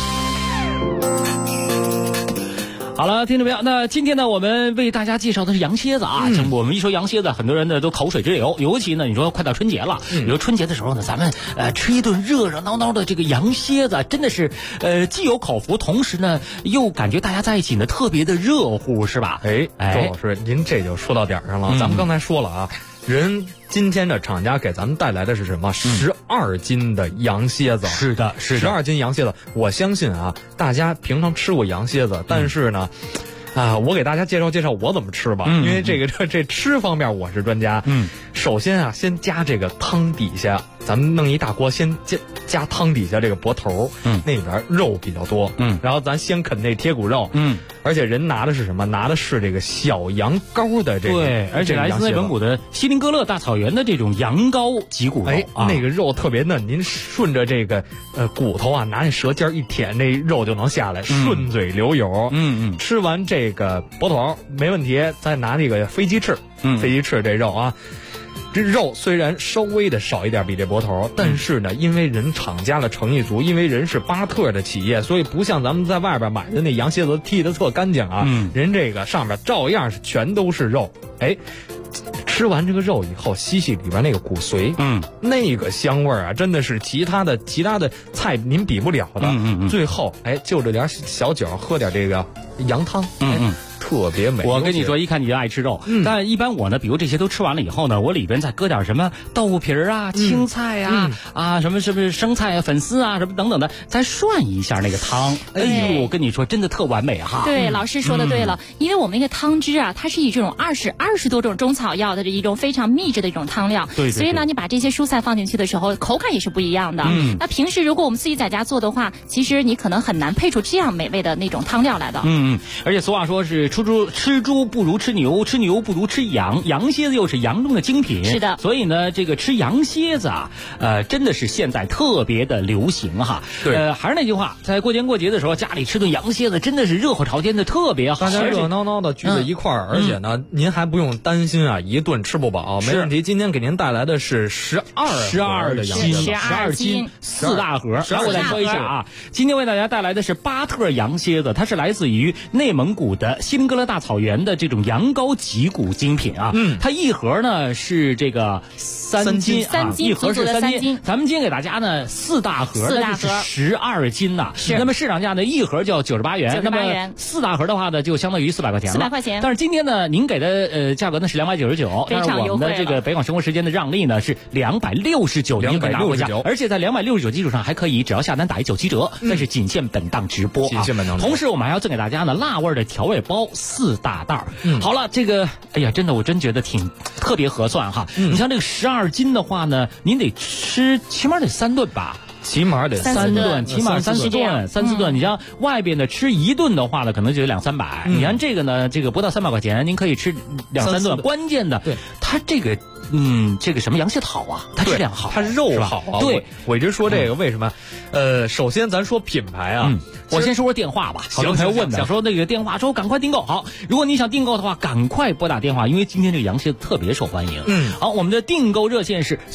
好了，听众朋友，那今天呢，我们为大家介绍的是羊蝎子啊。我们一说羊蝎子，很多人呢都口水直流，尤其呢，你说快到春节了，你说春节的时候呢，咱们吃一顿热热闹闹的这个羊蝎子，真的是既有口福，同时呢又感觉大家在一起呢特别的热乎，是吧？ 周老师，您这就说到点上了。咱们刚才说了啊，人今天的厂家给咱们带来的是什么？12斤的羊蝎子。 是的 ，12斤羊蝎子。我相信啊，大家平常吃过羊蝎子，但是呢，我给大家介绍我怎么吃吧，因为这吃方面我是专家。首先啊，先加这个汤底下，咱们弄一大锅，先加汤底下这个脖头，那里边肉比较多，然后咱先啃那贴骨肉，而且人拿的是什么？拿的是这个小羊羔的这个， 对，而且来自内蒙古的锡林哥勒大草原的这种羊羔脊骨肉， 那个肉特别嫩，您顺着这个骨头啊，拿那舌尖一舔，那肉就能下来，顺嘴流油。吃完这个脖头没问题，再拿那个飞鸡翅，飞鸡翅这肉啊。这肉虽然稍微的少一点，比这脖头，但是呢，因为人厂家的诚意足，因为人是巴特的企业，所以不像咱们在外边买的那羊蝎子剔得特干净啊。人这个上面照样是全都是肉。吃完这个肉以后，吸里边那个骨髓，那个香味啊，真的是其他的菜您比不了的。最后就着点小酒，喝点这个羊汤，特别美。 我跟你说，一看你就爱吃肉，但一般我呢，比如这些都吃完了以后呢，我里边再搁点什么豆腐皮啊、青菜啊、什么生菜啊、粉丝啊什么等等的，再涮一下那个汤。哎呦，我跟你说，真的特完美哈。 对，老师说的对了，因为我们那个汤汁啊，它是以这种20多种中草药的这一种非常秘制的一种汤料， 对， 所以呢，你把这些蔬菜放进去的时候，口感也是不一样的。那平时如果我们自己在家做的话，其实你可能很难配出这样美味的那种汤料来的。 而且俗话说是吃猪不如吃牛，吃牛不如吃羊，羊蝎子又是羊中的精品。 是的， 所以呢，这个吃羊蝎子啊，真的是现在特别的流行哈。 对， 还是那句话，在过年过节的时候，家里吃顿羊蝎子真的是热火朝天的，特别好。 大家热闹闹的聚在一块儿，而且呢，您还不用担心啊，一顿吃不饱，没问题。今天给您带来的是12 斤4大盒。然后我再说一下啊，今天为大家带来的是巴特羊蝎子，它是来自于内蒙古的锡林哥哥勒大草原的这种羊羔脊骨精品啊，它一盒呢是这个3斤啊，一盒是3斤，咱们今天给大家呢4大盒，那就是12斤呐。那么市场价呢一盒就要98元，那么4大盒的话呢就相当于400块钱了。400块钱。但是今天呢您给的价格呢是299，但是我们的这个北广生活时间的让利呢是269，您可以拿回家，而且在269基础上还可以只要下单打197折，但是仅限本档直播啊。同时我们还要赠给大家呢辣味的调味包4大袋。好了，这个哎呀，真的我真觉得挺特别合算哈。你像这个12斤的话呢，您得吃起码得3顿吧。 起码得3顿， 起码3、4顿，3、4顿。你像外边的吃1顿的话呢，可能就有200-300。你看这个呢，这个不到300块钱，您可以吃2、3顿。关键的，对它这个。这个什么羊蝎好啊，它质量好， 它肉好啊。对，我一直说这个为什么？首先咱说品牌啊， 我先说说电话吧。好多朋友问的，说那个电话说赶快订购。好，如果你想订购的话，赶快拨打电话，因为今天这个羊蝎特别受欢迎。好，我们的订购热线是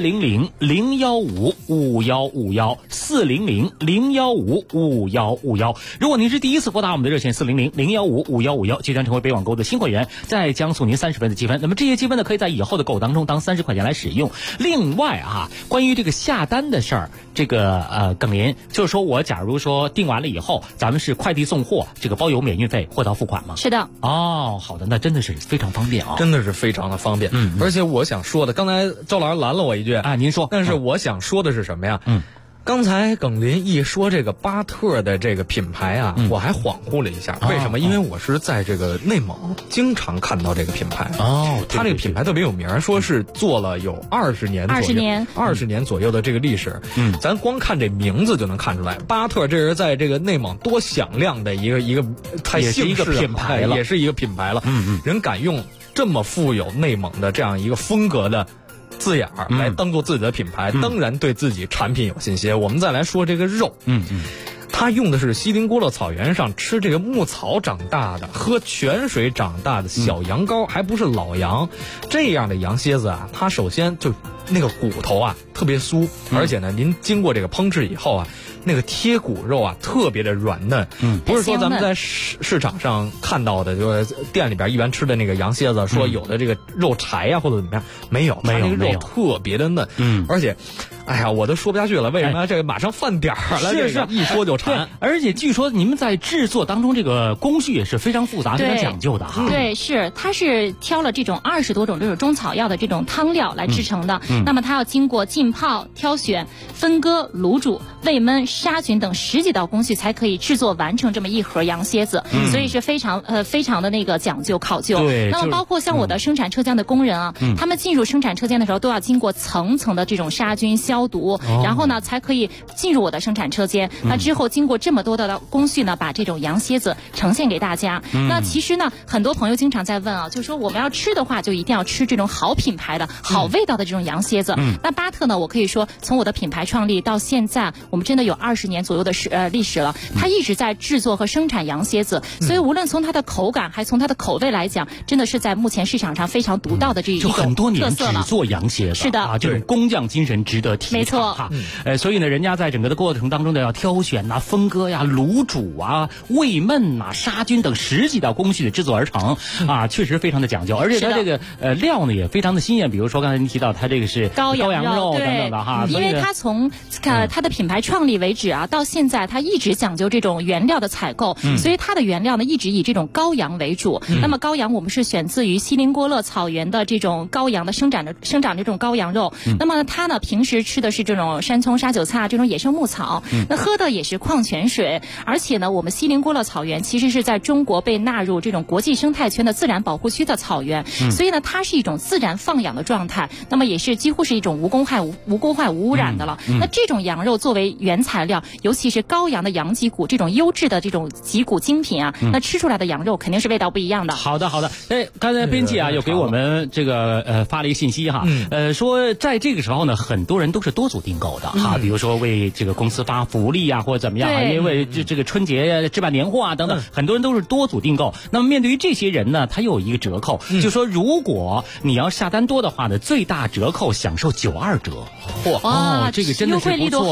400-015-5151，400-015-5151。如果您是第一次拨打我们的热线400-015-5151，即将成为北网购的新会员，再将送您30分的积分。那么这些积分呢，可以在以后的购当中当30块钱来使用。另外啊，关于这个下单的事儿，这个耿林就是说我假如说订完了以后，咱们是快递送货，这个包邮免运费，货到付款吗？ 是的。 哦，好的，那真的是非常方便啊， 真的是非常的方便。而且我想说的，刚才赵老师拦了我一句啊，您说。 但是我想说的是什么呀？刚才耿林一说这个巴特的这个品牌啊，我还恍惚了一下，为什么？因为我是在这个内蒙经常看到这个品牌哦，它这个品牌特别有名，说是做了有20年左右，20年左右的这个历史。咱光看这名字就能看出来，巴特这是在这个内蒙多响亮的一个太姓氏品牌了， 也是一个品牌了。人敢用这么富有内蒙的这样一个风格的字眼儿来当做自己的品牌，当然对自己产品有信心。我们再来说这个肉，它用的是锡林郭勒草原上吃这个牧草长大的、喝泉水长大的小羊羔，还不是老羊。这样的羊蝎子啊，它首先就那个骨头啊特别酥，而且呢，您经过这个烹制以后啊，那个贴骨肉啊特别的软嫩。不是说咱们在市场上看到的，就是店里边一般吃的那个羊蝎子，说有的这个肉柴呀或者怎么样，没有，它那个肉特别的嫩。而且哎呀，我都说不下去了，为什么？这个马上饭点儿了，是一说就馋。 而且据说你们在制作当中，这个工序也是非常复杂、非常讲究的哈。 对，是，它是挑了这种20多种这种中草药的这种汤料来制成的。那么它要经过浸泡、挑选、分割、卤煮、煨焖、杀菌等10几道工序，才可以制作完成这么一盒羊蝎子。所以是非常的那个讲究考究。 对。 那么包括像我的生产车间的工人啊，他们进入生产车间的时候，都要经过层层的这种杀菌消毒，然后呢才可以进入我的生产车间。那之后经过这么多的工序呢，把这种羊蝎子呈现给大家。那其实呢，很多朋友经常在问啊，就是说我们要吃的话，就一定要吃这种好品牌的好味道的这种羊蝎子。那巴特呢，我可以说从我的品牌创立到现在，我们真的有20年左右的历史了。它一直在制作和生产羊蝎子，所以无论从它的口感还从它的口味来讲，真的是在目前市场上非常独到的这一种特色了。 就很多年只做羊蝎子， 是的啊， 这种工匠精神值得提倡。 没错哈。所以呢，人家在整个的过程当中呢，要挑选呐、分割呀、卤煮啊、煨焖呐、杀菌等10几道工序的制作而成啊，确实非常的讲究。而且它这个料呢也非常的新鲜，比如说刚才您提到它这个是羔羊肉等等的哈。 因为它从它的品牌创立为止啊，到现在它一直讲究这种原料的采购，所以它的原料呢一直以这种羔羊为主。那么羔羊我们是选自于锡林郭勒草原的这种羔羊的生长的这种羔羊肉。那么它呢平时吃的是这种山葱、沙韭菜这种野生牧草，那喝的也是矿泉水。而且呢，我们锡林郭勒草原其实是在中国被纳入这种国际生态圈的自然保护区的草原，所以呢它是一种自然放养的状态，那么也是几乎是一种无公害无污染的了。那这种羊肉作为原材料，尤其是羔羊的羊脊骨这种优质的这种脊骨精品啊，那吃出来的羊肉肯定是味道不一样的。 好的。刚才编辑啊又给我们这个发了一个信息哈，说在这个时候呢，很多人都是多组订购的哈，比如说为这个公司发福利啊或者怎么样啊，因为这个春节置办年货啊等等，很多人都是多组订购。那么面对于这些人呢，他又有一个折扣，就说如果你要下单多的话呢，最大折扣享受92折。 哇， 这个真的是不错，太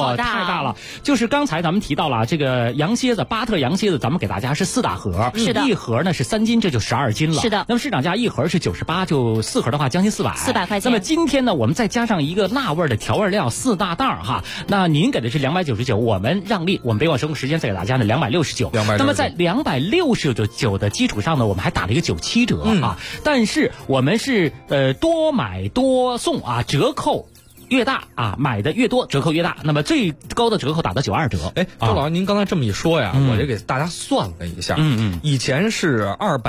太大了。就是刚才咱们提到了这个羊蝎子，巴特羊蝎子，咱们给大家是4大盒， 是的， 一盒呢是3斤，这就12斤了。 是的。 那么市场价一盒是98，就4盒的话将近400 块钱。 那么今天呢，我们再加上一个辣味的调味料4大袋哈，那您给的是299，我们让利，我们北广生活时间再给大家呢269。那么在269的基础上呢，我们还打了一个97折啊，但是我们是多买多送啊，折扣越大啊，买的越多，折扣越大。那么最高的折扣打到92折。 哎，周老师，您刚才这么一说呀，我就给大家算了一下。以前是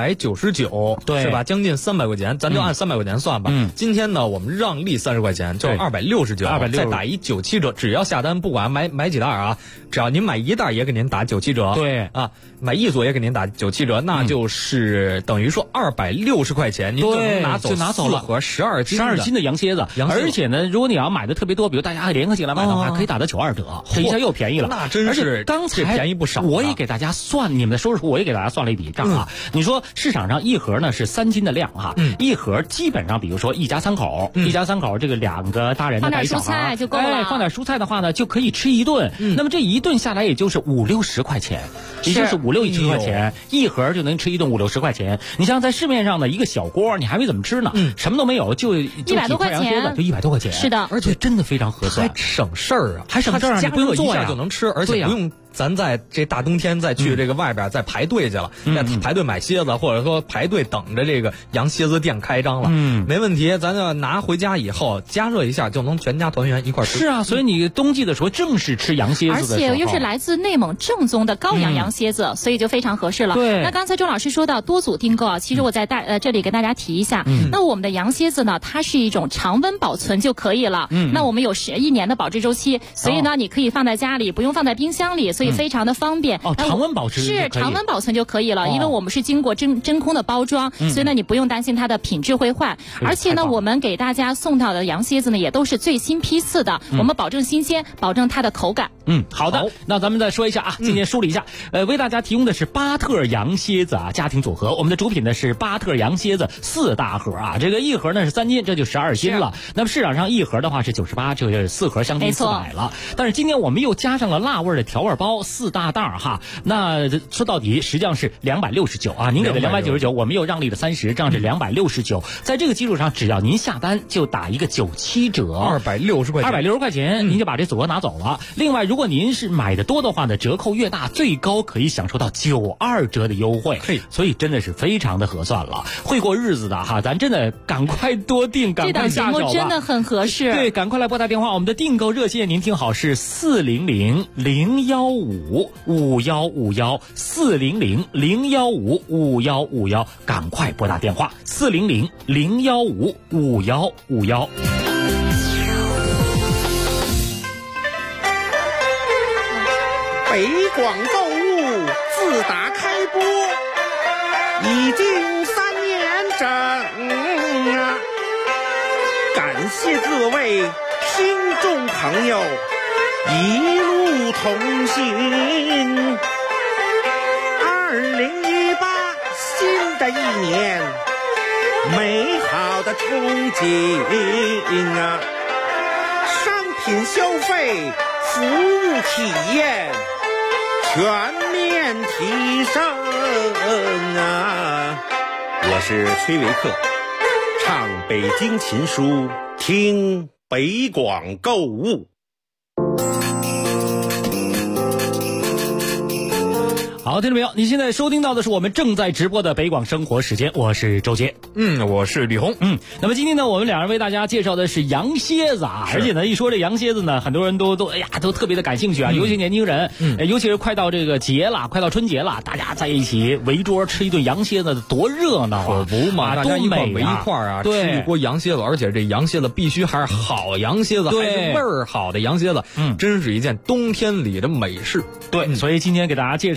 299， 对， 是吧？将近300块钱，咱就按300块钱算吧。今天呢，我们让利30块钱，就是269，再打一97折。只要下单，不管买几袋啊，只要您买1袋也给您打97折。 对啊，买1组也给您打97折，那就是等于说260块钱，您就能拿走4盒12 斤的羊蝎子。而且呢，如果你要买的特别多，比如大家联合起来买的话，可以打到92折，这一下又便宜了。 那真是刚才便宜不少。 我也给大家算，你们的收入我也给大家算了一笔账啊。你说市场上一盒呢是3斤的量哈，一盒基本上比如说一家3口，这个2个大人的带一小孩， 放点蔬菜就够了。 放点蔬菜的话呢，就可以吃一顿。那么这一顿下来也就是50-60块钱，也就是50-60块钱，一盒就能吃一顿50-60块钱。你像在市面上的一个小锅，你还没怎么吃呢，什么都没有，就 100多块钱， 就100多块钱。 是的， 而且真的非常合算， 还省事儿啊， 你不用做呀， 就能吃，而且不用咱在这大冬天再去这个外边再排队去了，排队买蝎子，或者说排队等着这个羊蝎子店开张了，没问题，咱就拿回家以后加热一下，就能全家团圆一块吃。 是啊，所以你冬季的时候正是吃羊蝎子的时候， 而且又是来自内蒙正宗的羔羊羊蝎子，所以就非常合适了。 对， 那刚才周老师说到多组订购啊，其实我在这里跟大家提一下，那我们的羊蝎子呢，它是一种常温保存就可以了。那我们有1年的保质周期，所以呢，你可以放在家里，不用放在冰箱里，所以非常的方便。 常温保持是常温保存就可以了，因为我们是经过真空的包装，所以呢，你不用担心它的品质会坏。而且呢，我们给大家送到的羊蝎子呢，也都是最新批次的，我们保证新鲜，保证它的口感。 好的，那咱们再说一下啊，今天梳理一下，为大家提供的是巴特羊蝎子啊家庭组合，我们的主品呢是巴特羊蝎子4大盒啊，这个一盒呢是3斤，这就12斤了。那么市场上一盒的话是98，这个4盒将近400了。但是今天我们又加上了辣味的调味包4大袋哈，那说到底实际上是269啊，您给的299，我们又让利了30，这样是269。在这个基础上，只要您下单就打一个97折，260块钱，您就把这组合拿走了。另外，如果您是买的多的话呢，折扣越大，最高可以享受到92折的优惠，所以真的是非常的合算了。会过日子的哈，咱真的赶快多订，赶快下手吧。 这档节目真的很合适。 对，赶快来拨打电话，我们的订购热线您听好是400-015-5151，400-015-5151，赶快拨打电话400-015-5151。 北广购物自打开播已经3年整啊，感谢各位听众朋友一路同行。2018新的一年，美好的憧憬啊，商品消费，服务体验全面提升啊！我是崔维克，唱北京琴书，听北广购物。 好，听众朋友，你现在收听到的是我们正在直播的北广生活时间，我是周杰， 我是李红， 那么今天呢，我们两人为大家介绍的是羊蝎子啊，而且呢，一说这羊蝎子呢，很多人都特别的感兴趣啊，尤其年轻人，尤其是快到这个节了，快到春节了，大家在一起围桌吃一顿羊蝎子，多热闹啊！ 可不嘛，大家一块围一块啊，吃一锅羊蝎子，而且这羊蝎子必须还是好羊蝎子，还是味儿好的羊蝎子，真是一件冬天里的美事。 对，所以今天给大家介绍的是来自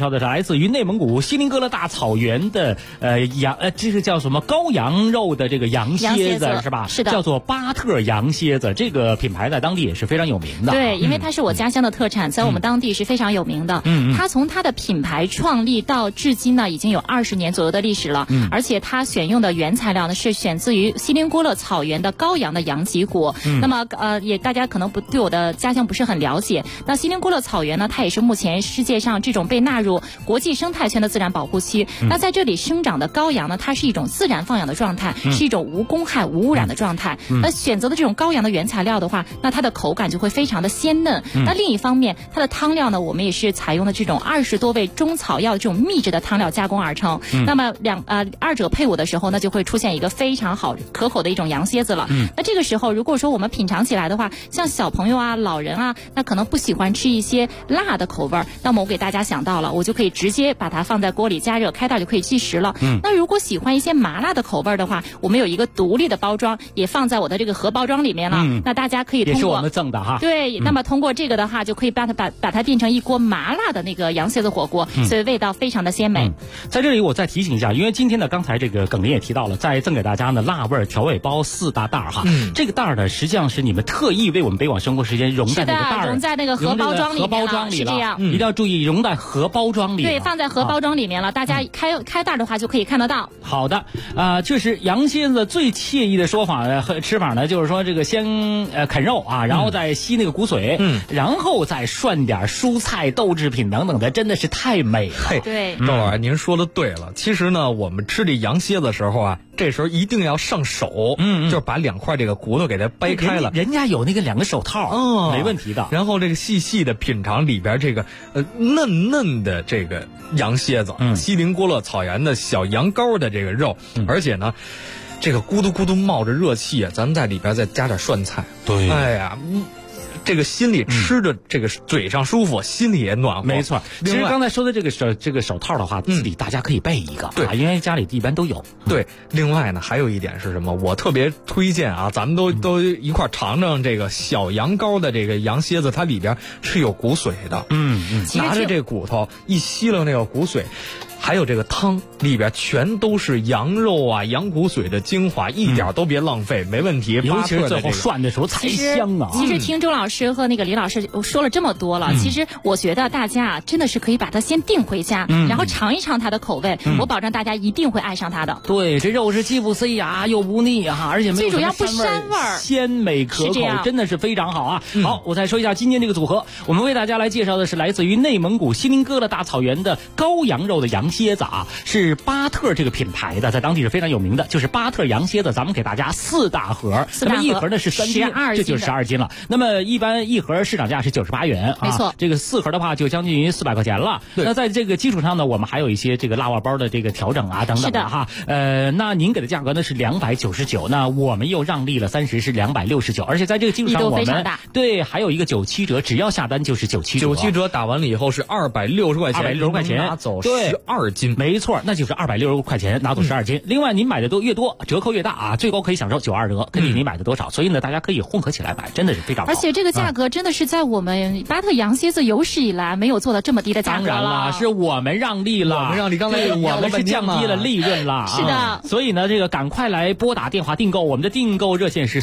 自于内蒙古锡林郭勒大草原的这个叫什么羔羊肉的这个羊蝎子是吧？ 是的， 叫做巴特羊蝎子，这个品牌在当地也是非常有名的。 对，因为它是我家乡的特产，在我们当地是非常有名的。它从它的品牌创立到至今呢，已经有20年左右的历史了。而且它选用的原材料呢是选自于锡林郭勒草原的羔羊的羊脊骨。那么也大家可能对我的家乡不是很了解。那锡林郭勒草原呢，它也是目前世界上这种被纳入国际生态圈的自然保护区。那在这里生长的羔羊呢，它是一种自然放养的状态，是一种无公害无污染的状态。那选择的这种羔羊的原材料的话，那它的口感就会非常的鲜嫩。那另一方面，它的汤料呢，我们也是采用的这种20多味中草药这种秘制的汤料加工而成。那么二者配伍的时候呢，就会出现一个非常好可口的一种羊蝎子了。那这个时候，如果说我们品尝起来的话，像小朋友啊、老人啊，那可能不喜欢吃一些辣的口味，那么我给大家想到了，我就可以直接把它放在锅里加热，开袋就可以计时了。那如果喜欢一些麻辣的口味的话，我们有一个独立的包装，也放在我的这个盒包装里面了。那大家可以通过， 也是我们赠的哈。 对，那么通过这个的话，就可以把它变成一锅麻辣的那个羊蝎子火锅，所以味道非常的鲜美。 在这里我再提醒一下，因为今天呢，刚才这个耿林也提到了，再赠给大家呢辣味调味包4大袋哈。这个袋呢，实际上是你们特意为我们北广生活时间融在那个袋， 融在那个盒包装里了，是这样。 一定要注意融在盒包装里。 对，放在盒包装里面了，大家开袋的话就可以看得到。 好的，就是羊蝎子最惬意的说法呢和吃法呢，就是说这个先啃肉啊，然后再吸那个骨髓，然后再涮点蔬菜、豆制品等等的，真的是太美了。 对， 赵老师您说的对了。其实呢，我们吃这羊蝎子的时候啊，这时候一定要上手，就是把2块这个骨头给它掰开了。 人家有那个2个手套，没问题的。 然后这个细细的品尝里边这个嫩嫩的这个羊蝎子，锡林郭勒草原的小羊羔的这个肉，而且呢，这个咕嘟咕嘟冒着热气啊，咱们在里边再加点涮菜。 对， 哎呀。这个心里吃着这个嘴上舒服，心里也暖和。 没错，其实刚才说的这个手套的话，自己大家可以备一个，对，因为家里一般都有。 对，另外呢，还有一点是什么？我特别推荐啊，咱们都一块尝尝这个小羊羔的这个羊蝎子，它里边是有骨髓的。拿着这骨头一吸了那个骨髓。还有这个汤里边全都是羊肉啊、羊骨髓的精华，一点都别浪费，没问题。 尤其是最后涮的时候才香啊！ 其实听周老师和那个李老师说了这么多了，其实我觉得大家啊，真的是可以把它先订回家，然后尝一尝它的口味，我保证大家一定会爱上它的。 对，这肉是既不塞牙又不腻啊，而且没有最主要不膻味儿， 鲜美可口，真的是非常好啊！好，我再说一下今天这个组合，我们为大家来介绍的是来自于内蒙古锡林郭勒大草原的羔羊肉的羊蝎子啊，是巴特这个品牌的，在当地是非常有名的，就是巴特羊蝎子，咱们给大家4大盒，那么一盒呢是3斤，这就是12斤了。那么一般一盒市场价是98元啊， 没错， 这个4盒的话就将近于400块钱了。那在这个基础上呢，我们还有一些这个辣味包的这个调整啊等等的哈。那您给的价格呢是299，那我们又让利了30，是269，而且在这个基础上我们对还有一个97折，只要下单就是97折 ，97折打完了以后是260块钱 ，260块钱拿走12斤。 没错，那就是260块钱拿走12斤。另外，您买的越多，折扣越大啊，最高可以享受92折，根据你买的多少。所以呢，大家可以混合起来买，真的是非常好。 而且这个价格真的是在我们巴特羊蝎子有史以来没有做到这么低的价格了。 当然了，是我们让利了， 我们让利，刚才我们是降低了利润了。 是的， 所以呢，这个赶快来拨打电话订购，我们的订购热线是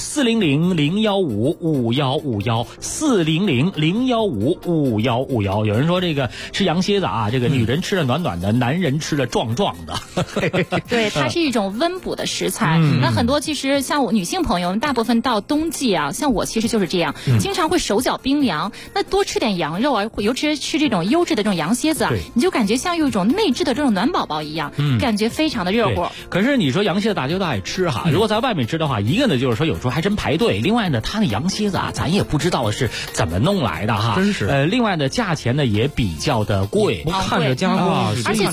400-015-5151，400-015-5151。有人说这个吃羊蝎子啊，这个女人吃了暖暖的，男人吃了壮壮的。 对，它是一种温补的食材。那很多其实像我女性朋友，大部分到冬季啊，像我其实就是这样，经常会手脚冰凉。那多吃点羊肉啊，尤其是吃这种优质的这种羊蝎子啊，你就感觉像有一种内置的这种暖宝宝一样，感觉非常的热乎。 可是你说羊蝎子大家都爱吃哈，如果在外面吃的话，一个呢就是说有时候还真排队，另外呢它那羊蝎子啊，咱也不知道是怎么弄来的哈， 真是。 另外呢价钱呢也比较的贵， 看着加工， 而且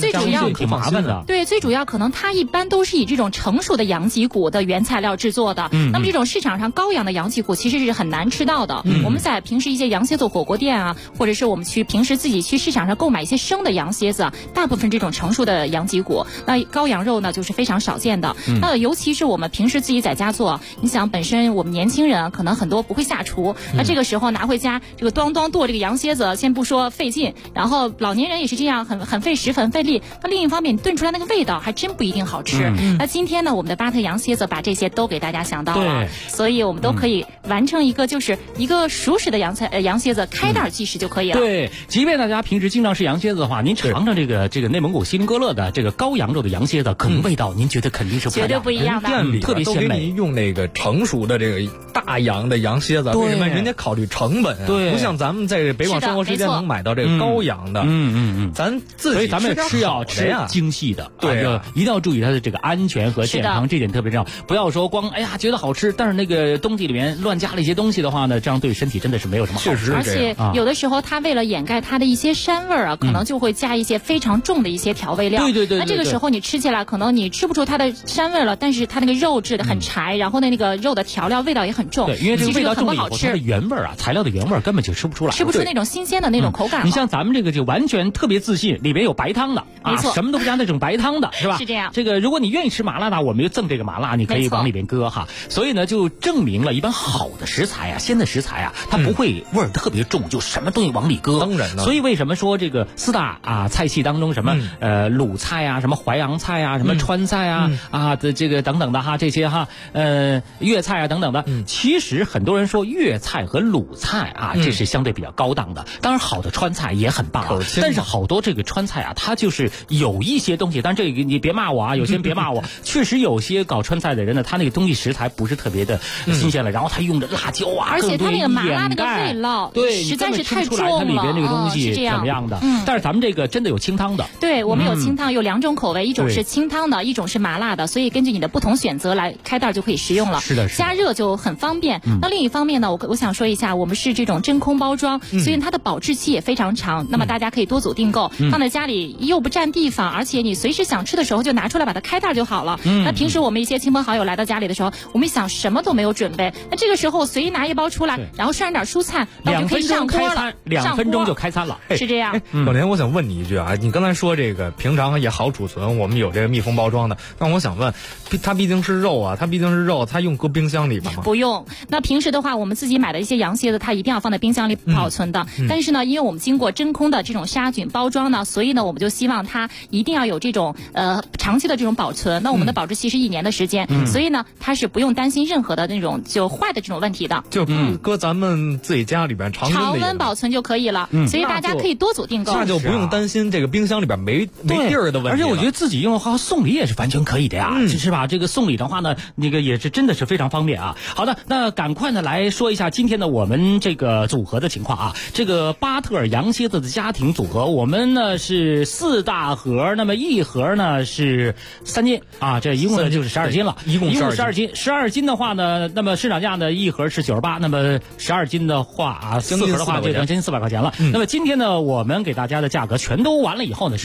最主要挺麻烦的。 对，最主要可能它一般都是以这种成熟的羊脊骨的原材料制作的。那么这种市场上羔羊的羊脊骨其实是很难吃到的。我们在平时一些羊蝎子火锅店啊，或者是我们平时自己去市场上购买一些生的羊蝎子啊，大部分这种成熟的羊脊骨，那羔羊肉呢就是非常少见的。那尤其是我们平时自己在家做，你想本身我们年轻人可能很多不会下厨，那这个时候拿回家这个咚剁这个羊蝎子，先不说费劲，然后老年人也是这样，很费时很费力。那另一方面，你炖出来那个味道还真不一定好吃。那今天呢，我们的巴特羊蝎子把这些都给大家想到了，所以我们都可以完成一个就是一个熟食的羊蝎子开袋即食就可以了。 对，即便大家平时经常吃羊蝎子的话，您尝尝这个内蒙古锡林郭勒的这个羔羊肉的羊蝎子，可能味道您觉得肯定是绝对不一样的， 店里特别鲜美。 用那个成熟的这个大羊的羊蝎子，为什么人家考虑成本啊？ 对， 不像咱们在北广生活时间能买到这个羔羊的。咱自己所以咱们要吃精细的， 对啊， 一定要注意它的这个安全和健康，这点特别重要。不要说光觉得好吃，但是那个东西里面乱加了一些东西的话呢，这样对身体真的是没有什么好处。 而且有的时候它为了掩盖它的一些膻味啊，可能就会加一些非常重的一些调味料。 对。 那这个时候你吃起来可能你吃不出它的膻味了，但是它那个肉质的很柴，然后那个肉的调料味道也很重。 对，因为这个味道重了以后， 它的原味啊，材料的原味根本就吃不出来， 吃不出那种新鲜的那种口感。 你像咱们这个就完全特别自信，里边有白汤的没错， 什么都不加那种白汤的，是吧？ 是这样。 这个如果你愿意吃麻辣的，我们就赠这个麻辣，你可以往里边搁哈。所以呢，就证明了一般好的食材啊，鲜的食材啊，它不会味儿特别重，就什么东西往里搁。 当然了。 所以为什么说这个四大菜系当中什么鲁菜啊，什么淮扬菜啊，什么川菜啊的这个等等的哈，这些哈粤菜啊等等的，其实很多人说粤菜和鲁菜啊，这是相对比较高档的。当然好的川菜也很棒但是好多这个川菜啊，它就是有一些东西，但这个你别骂我啊，有些人别骂我，确实有些搞川菜的人呢，他那个东西食材不是特别的新鲜了，然后他用的辣椒啊， 而且他那个麻辣那个味道， 对， 实在是太重了， 它里边那个东西怎么样的？但是咱们这个真的有清汤的， 对，我们有清汤，有2种口味，一种是清汤的，一种是麻辣的，所以根据你的不同选择来开袋就可以食用了。 是的， 加热就很方便。那另一方面呢，我想说一下，我们是这种真空包装，所以它的保质期也非常长。那么大家可以多组订购，放在家里又不占地方，而且你随时想吃的时候就拿出来把它开袋就好了。那平时我们一些亲朋好友来到家里的时候，我们一想什么都没有准备，那这个时候随意拿一包出来，然后涮点蔬菜，2 分钟开餐，2分钟就开餐了， 是这样。 小莲，我想问你一句啊，你刚才说这个平常也好储存，我们有这个密封包装的，但我想问，它毕竟是肉啊，它用搁冰箱里吗？ 不用。那平时的话，我们自己买的一些羊蝎子，它一定要放在冰箱里保存的。但是呢，因为我们经过真空的这种杀菌包装呢，所以呢，我们就希望它一定要有这种长期的这种保存。那我们的保质期是1年的时间，所以呢，它是不用担心任何的那种就坏的这种问题的。 就搁咱们自己家里边常温保存就可以了。所以大家可以多组订购， 那就不用担心这个冰箱里边没地儿的问题。 而且我觉得自己用的话送礼也是完全可以的呀，是吧？这个送礼的话呢，那个也是真的是非常方便啊。好的，那赶快呢来说一下今天的我们这个组合的情况啊。这个巴特尔羊蝎子的家庭组合，我们呢是4大盒，那么1盒呢是3斤啊，这一共呢就是12斤了，一共12斤。12斤的话呢，那么市场价呢1盒是98，那么12斤的话啊，4盒的话就将近400块钱了。那么今天呢，我们给大家的价格全都完了以后呢是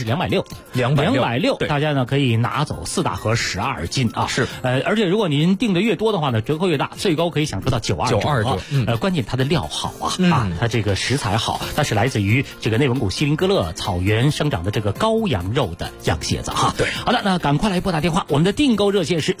260，大家呢可以拿走4大盒12斤啊。 是， 而且如果您订的越多的话呢，折扣越大，最高可以享受到92折。关键它的料好啊，它这个食材好，它是来自于这个内蒙古锡林郭勒草原生长的这个羔羊肉的羊蝎子哈。 对， 好的，那赶快来拨打电话，我们的订购热线是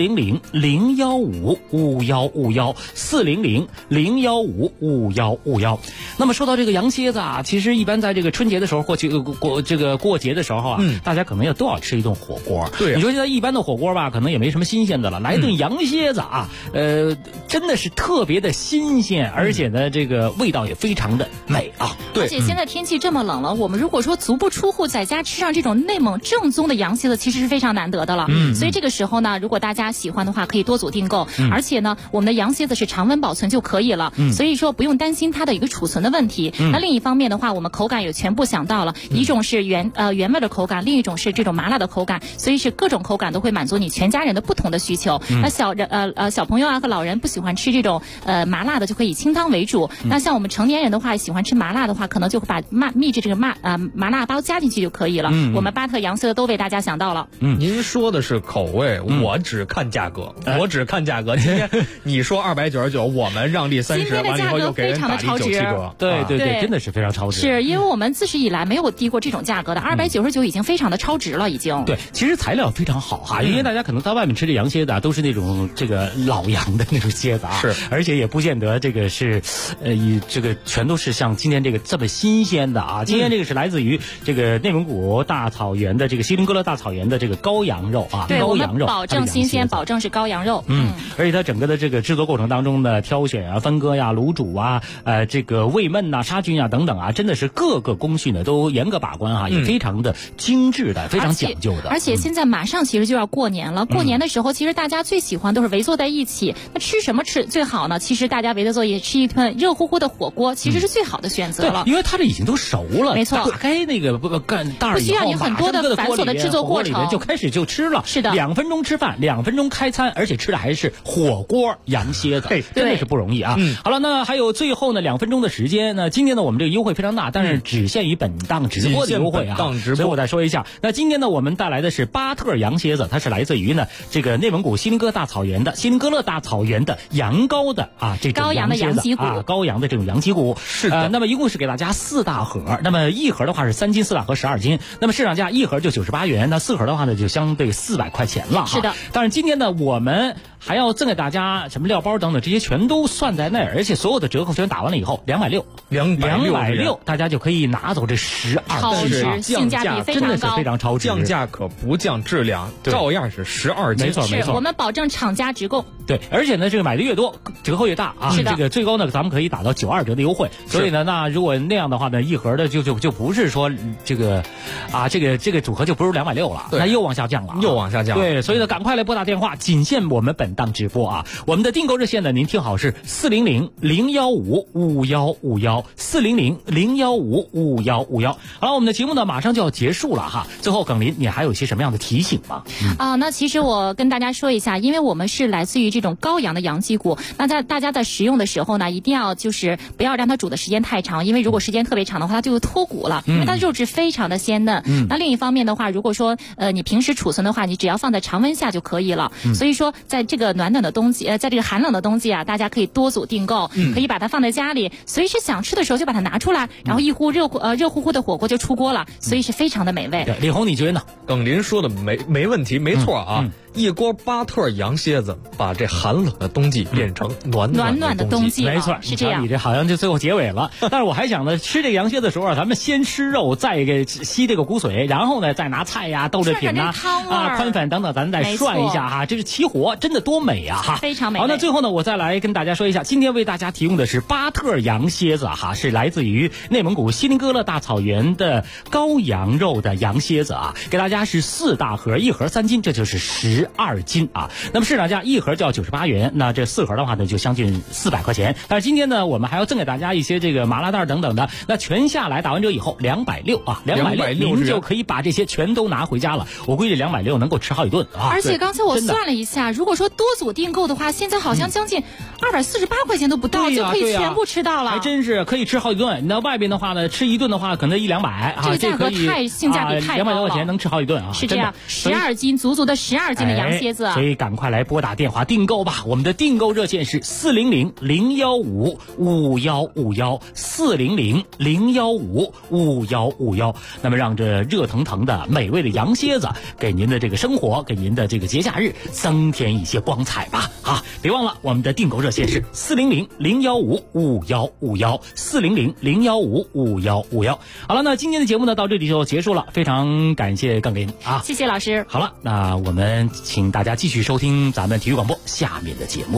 400-015-5151，400-015-5151。那么说到这个羊蝎子啊，其实一般在这个春节的时候过节的时候啊，大家可能都要吃一顿火锅。 对， 你说现在一般的火锅吧，可能也没什么新鲜的了，来一顿羊蝎子啊，真的是特别的新鲜，而且呢，这个味道也非常的美啊。 对，而且现在天气这么冷了，我们如果说足不出户在家吃上这种内蒙正宗的羊蝎子，其实是非常难得的了。所以这个时候呢，如果大家喜欢的话，可以多组订购。而且呢，我们的羊蝎子是常温保存就可以了，所以说不用担心它的一个储存的问题。那另一方面的话，我们口感也全部想到了，一种是原味的口感，另一种是这种麻辣的口感，所以是各种口感都会满足你全家人的不同的需求。那小朋友啊和老人不喜欢吃这种麻辣的，就可以以清汤为主。那像我们成年人的话，喜欢吃麻辣的话，可能就会把秘制这个麻辣包加进去就可以。 可以了。我们巴特洋蝎子都为大家想到了。 您说的是口味，我只看价格，今天你说299，我们让利30，完了以后又给人打97折。 对，真的是非常超值。 是因为我们自始以来没有低过这种价格的，299已经非常的超值了，已经。 对，其实材料非常好哈，因为大家可能在外面吃这羊蝎子啊，都是那种这个老羊的那种蝎子啊， 是， 而且也不见得这个是，这个全都是像今天这个这么新鲜的啊。今天这个是来自于这个内蒙古大草原的这个锡林郭勒大草原的这个羔羊肉啊， 对， 羔羊肉， 保证新鲜，保证是羔羊肉。 而且它整个的这个制作过程当中的挑选啊、分割呀、卤煮啊、这个味焖呐、杀菌啊等等啊，真的是各个工序呢都严格把关啊，也非常的精致的，非常讲究的。 而且现在马上其实就要过年了，过年的时候其实大家最喜欢都是围坐在一起，那吃什么吃最好呢？其实大家围着坐也吃一顿热乎乎的火锅，其实是最好的选择了。 因为它这已经都熟了， 没错， 打开那个干袋以后， 不需要你很多的繁琐的制作过程， 就开始就吃了。 是的 ，2分钟吃饭，2分钟开餐，而且吃的还是火锅羊蝎子，真的是不容易啊。好了，那还有最后呢2分钟的时间，那今天呢我们这个优惠非常大，但是只限于本档直播的优惠啊，所以我再说一下。那今天呢我们带来的是巴特羊蝎子，它是来自于呢这个内蒙古锡林郭勒大草原的羊羔的啊这种羔羊的羊脊骨啊，羔羊的这种羊脊骨。 是的， 那么一共是给大家4大盒，那么一盒的话是3斤4两和12斤，那么市场价一盒就98元，那4盒的话呢就相对400块钱了哈。 是的， 但是今天呢我们还要赠给大家什么料包等等，这些全都算在内，而且所有的折扣全打完了以后260，大家就可以拿走这12 斤，性价比非常高， 真的是非常超值， 降价可不降质量，照样是12斤， 没错， 我们保证厂家直供。 对，而且呢这个买的越多折扣越大啊，这个最高呢咱们可以打到92折的优惠，所以呢那如果那样的话呢，一盒的就不是说这个啊这个组合就不是260了，那又往下降了，对，所以呢赶快来拨打电话，仅限我们本档直播啊。我们的订购热线呢您听好是400-015-5151，400-015-5151。好了，我们的节目呢马上就要结束了哈，最后耿林你还有一些什么样的提醒吗？ 那其实我跟大家说一下，因为我们是来自于这种羔羊的羊脊骨，那在大家在食用的时候呢，一定要就是不要让它煮的时间太长，因为如果时间特别长的话，它就脱骨了，因为它的肉质非常的鲜嫩。那另一方面的话，如果说你平时储存的话，你只要放在常温下就可以了。所以说，在这个暖暖的冬季，在这个寒冷的冬季啊，大家可以多组订购，可以把它放在家里，随时想吃的时候就把它拿出来，然后一壶热乎乎的火锅就出锅了，所以是非常的美味。 李红，你觉得呢？ 耿林说的没问题，没错啊。一锅巴特羊蝎子，把这寒冷的冬季变成暖的冬季， 没错， 是这样。 你这好像就最后结尾了，但是我还想呢，吃这个羊蝎子的时候啊，咱们先吃肉，再给吸这个骨髓，然后呢再拿菜呀、豆制品呐、宽粉等等，咱再涮一下哈，这是齐活，真的多美啊哈， 非常美。 好，那最后呢，我再来跟大家说一下，今天为大家提供的是巴特羊蝎子哈，是来自于内蒙古锡林郭勒大草原的羔羊肉的羊蝎子啊，给大家是4大盒，一盒3斤，这就是12斤啊。那么市场价一盒就要98元，那这4盒的话呢就将近400块钱。但是今天呢我们还要赠给大家一些这个麻辣袋等等的，那全下来打完折以后260啊，260您就可以把这些全都拿回家了。我估计260能够吃好几顿啊。 而且刚才我算了一下，如果说多组订购的话，现在好像将近248块钱都不到，就可以全部吃到了。 还真是可以吃好几顿。那外边的话呢，吃一顿的话可能100-200啊， 这个价格性价比太高了，200 多块钱能吃好几顿啊。 是这样，12斤足足的12斤的羊蝎子。 所以赶快来拨打电话订购吧，我们的订购热线是400-015-5151，400-015-5151。那么让这热腾腾的美味的羊蝎子给您的这个生活，给您的这个节假日增添一些光彩吧啊！别忘了我们的订购热线是400-015-5151，400-015-5151。好了，那今天的节目呢到这里就结束了，非常感谢耿林啊， 谢谢老师。 好了，那我们请大家继续收听咱们体育广播下面的节目。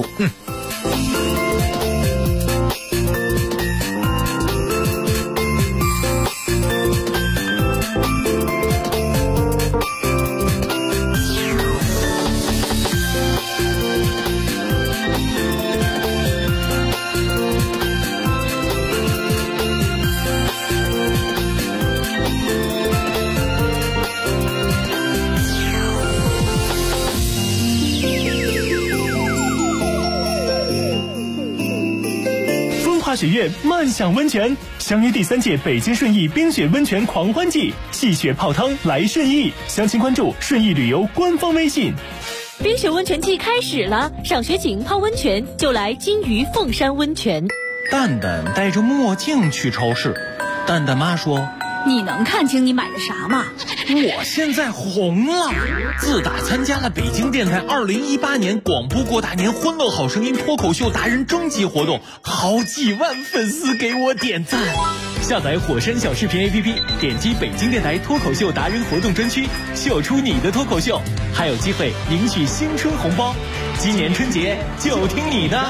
大学院漫享温泉，相约第3届北京顺义冰雪温泉狂欢季，戏雪泡汤来顺义。详情关注顺义旅游官方微信。 冰雪温泉季开始了，赏雪景泡温泉就来金鱼凤山温泉。 蛋蛋戴着墨镜去超市，蛋蛋妈说：“ 你能看清你买的啥吗？” 我现在红了，自打参加了北京电台2018年广播过大年欢乐好声音脱口秀达人征集活动，好几万粉丝给我点赞。 下载火山小视频 APP， 点击北京电台脱口秀达人活动专区，秀出你的脱口秀，还有机会赢取新春红包。今年春节就听你的。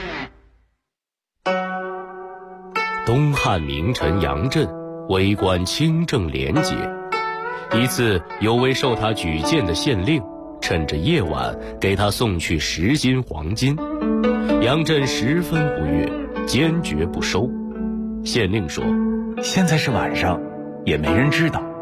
东汉名臣杨震为官清正廉洁，一次有位受他举荐的县令趁着夜晚给他送去10斤黄金，杨震十分不悦，坚决不收。县令说：“ 现在是晚上，也没人知道，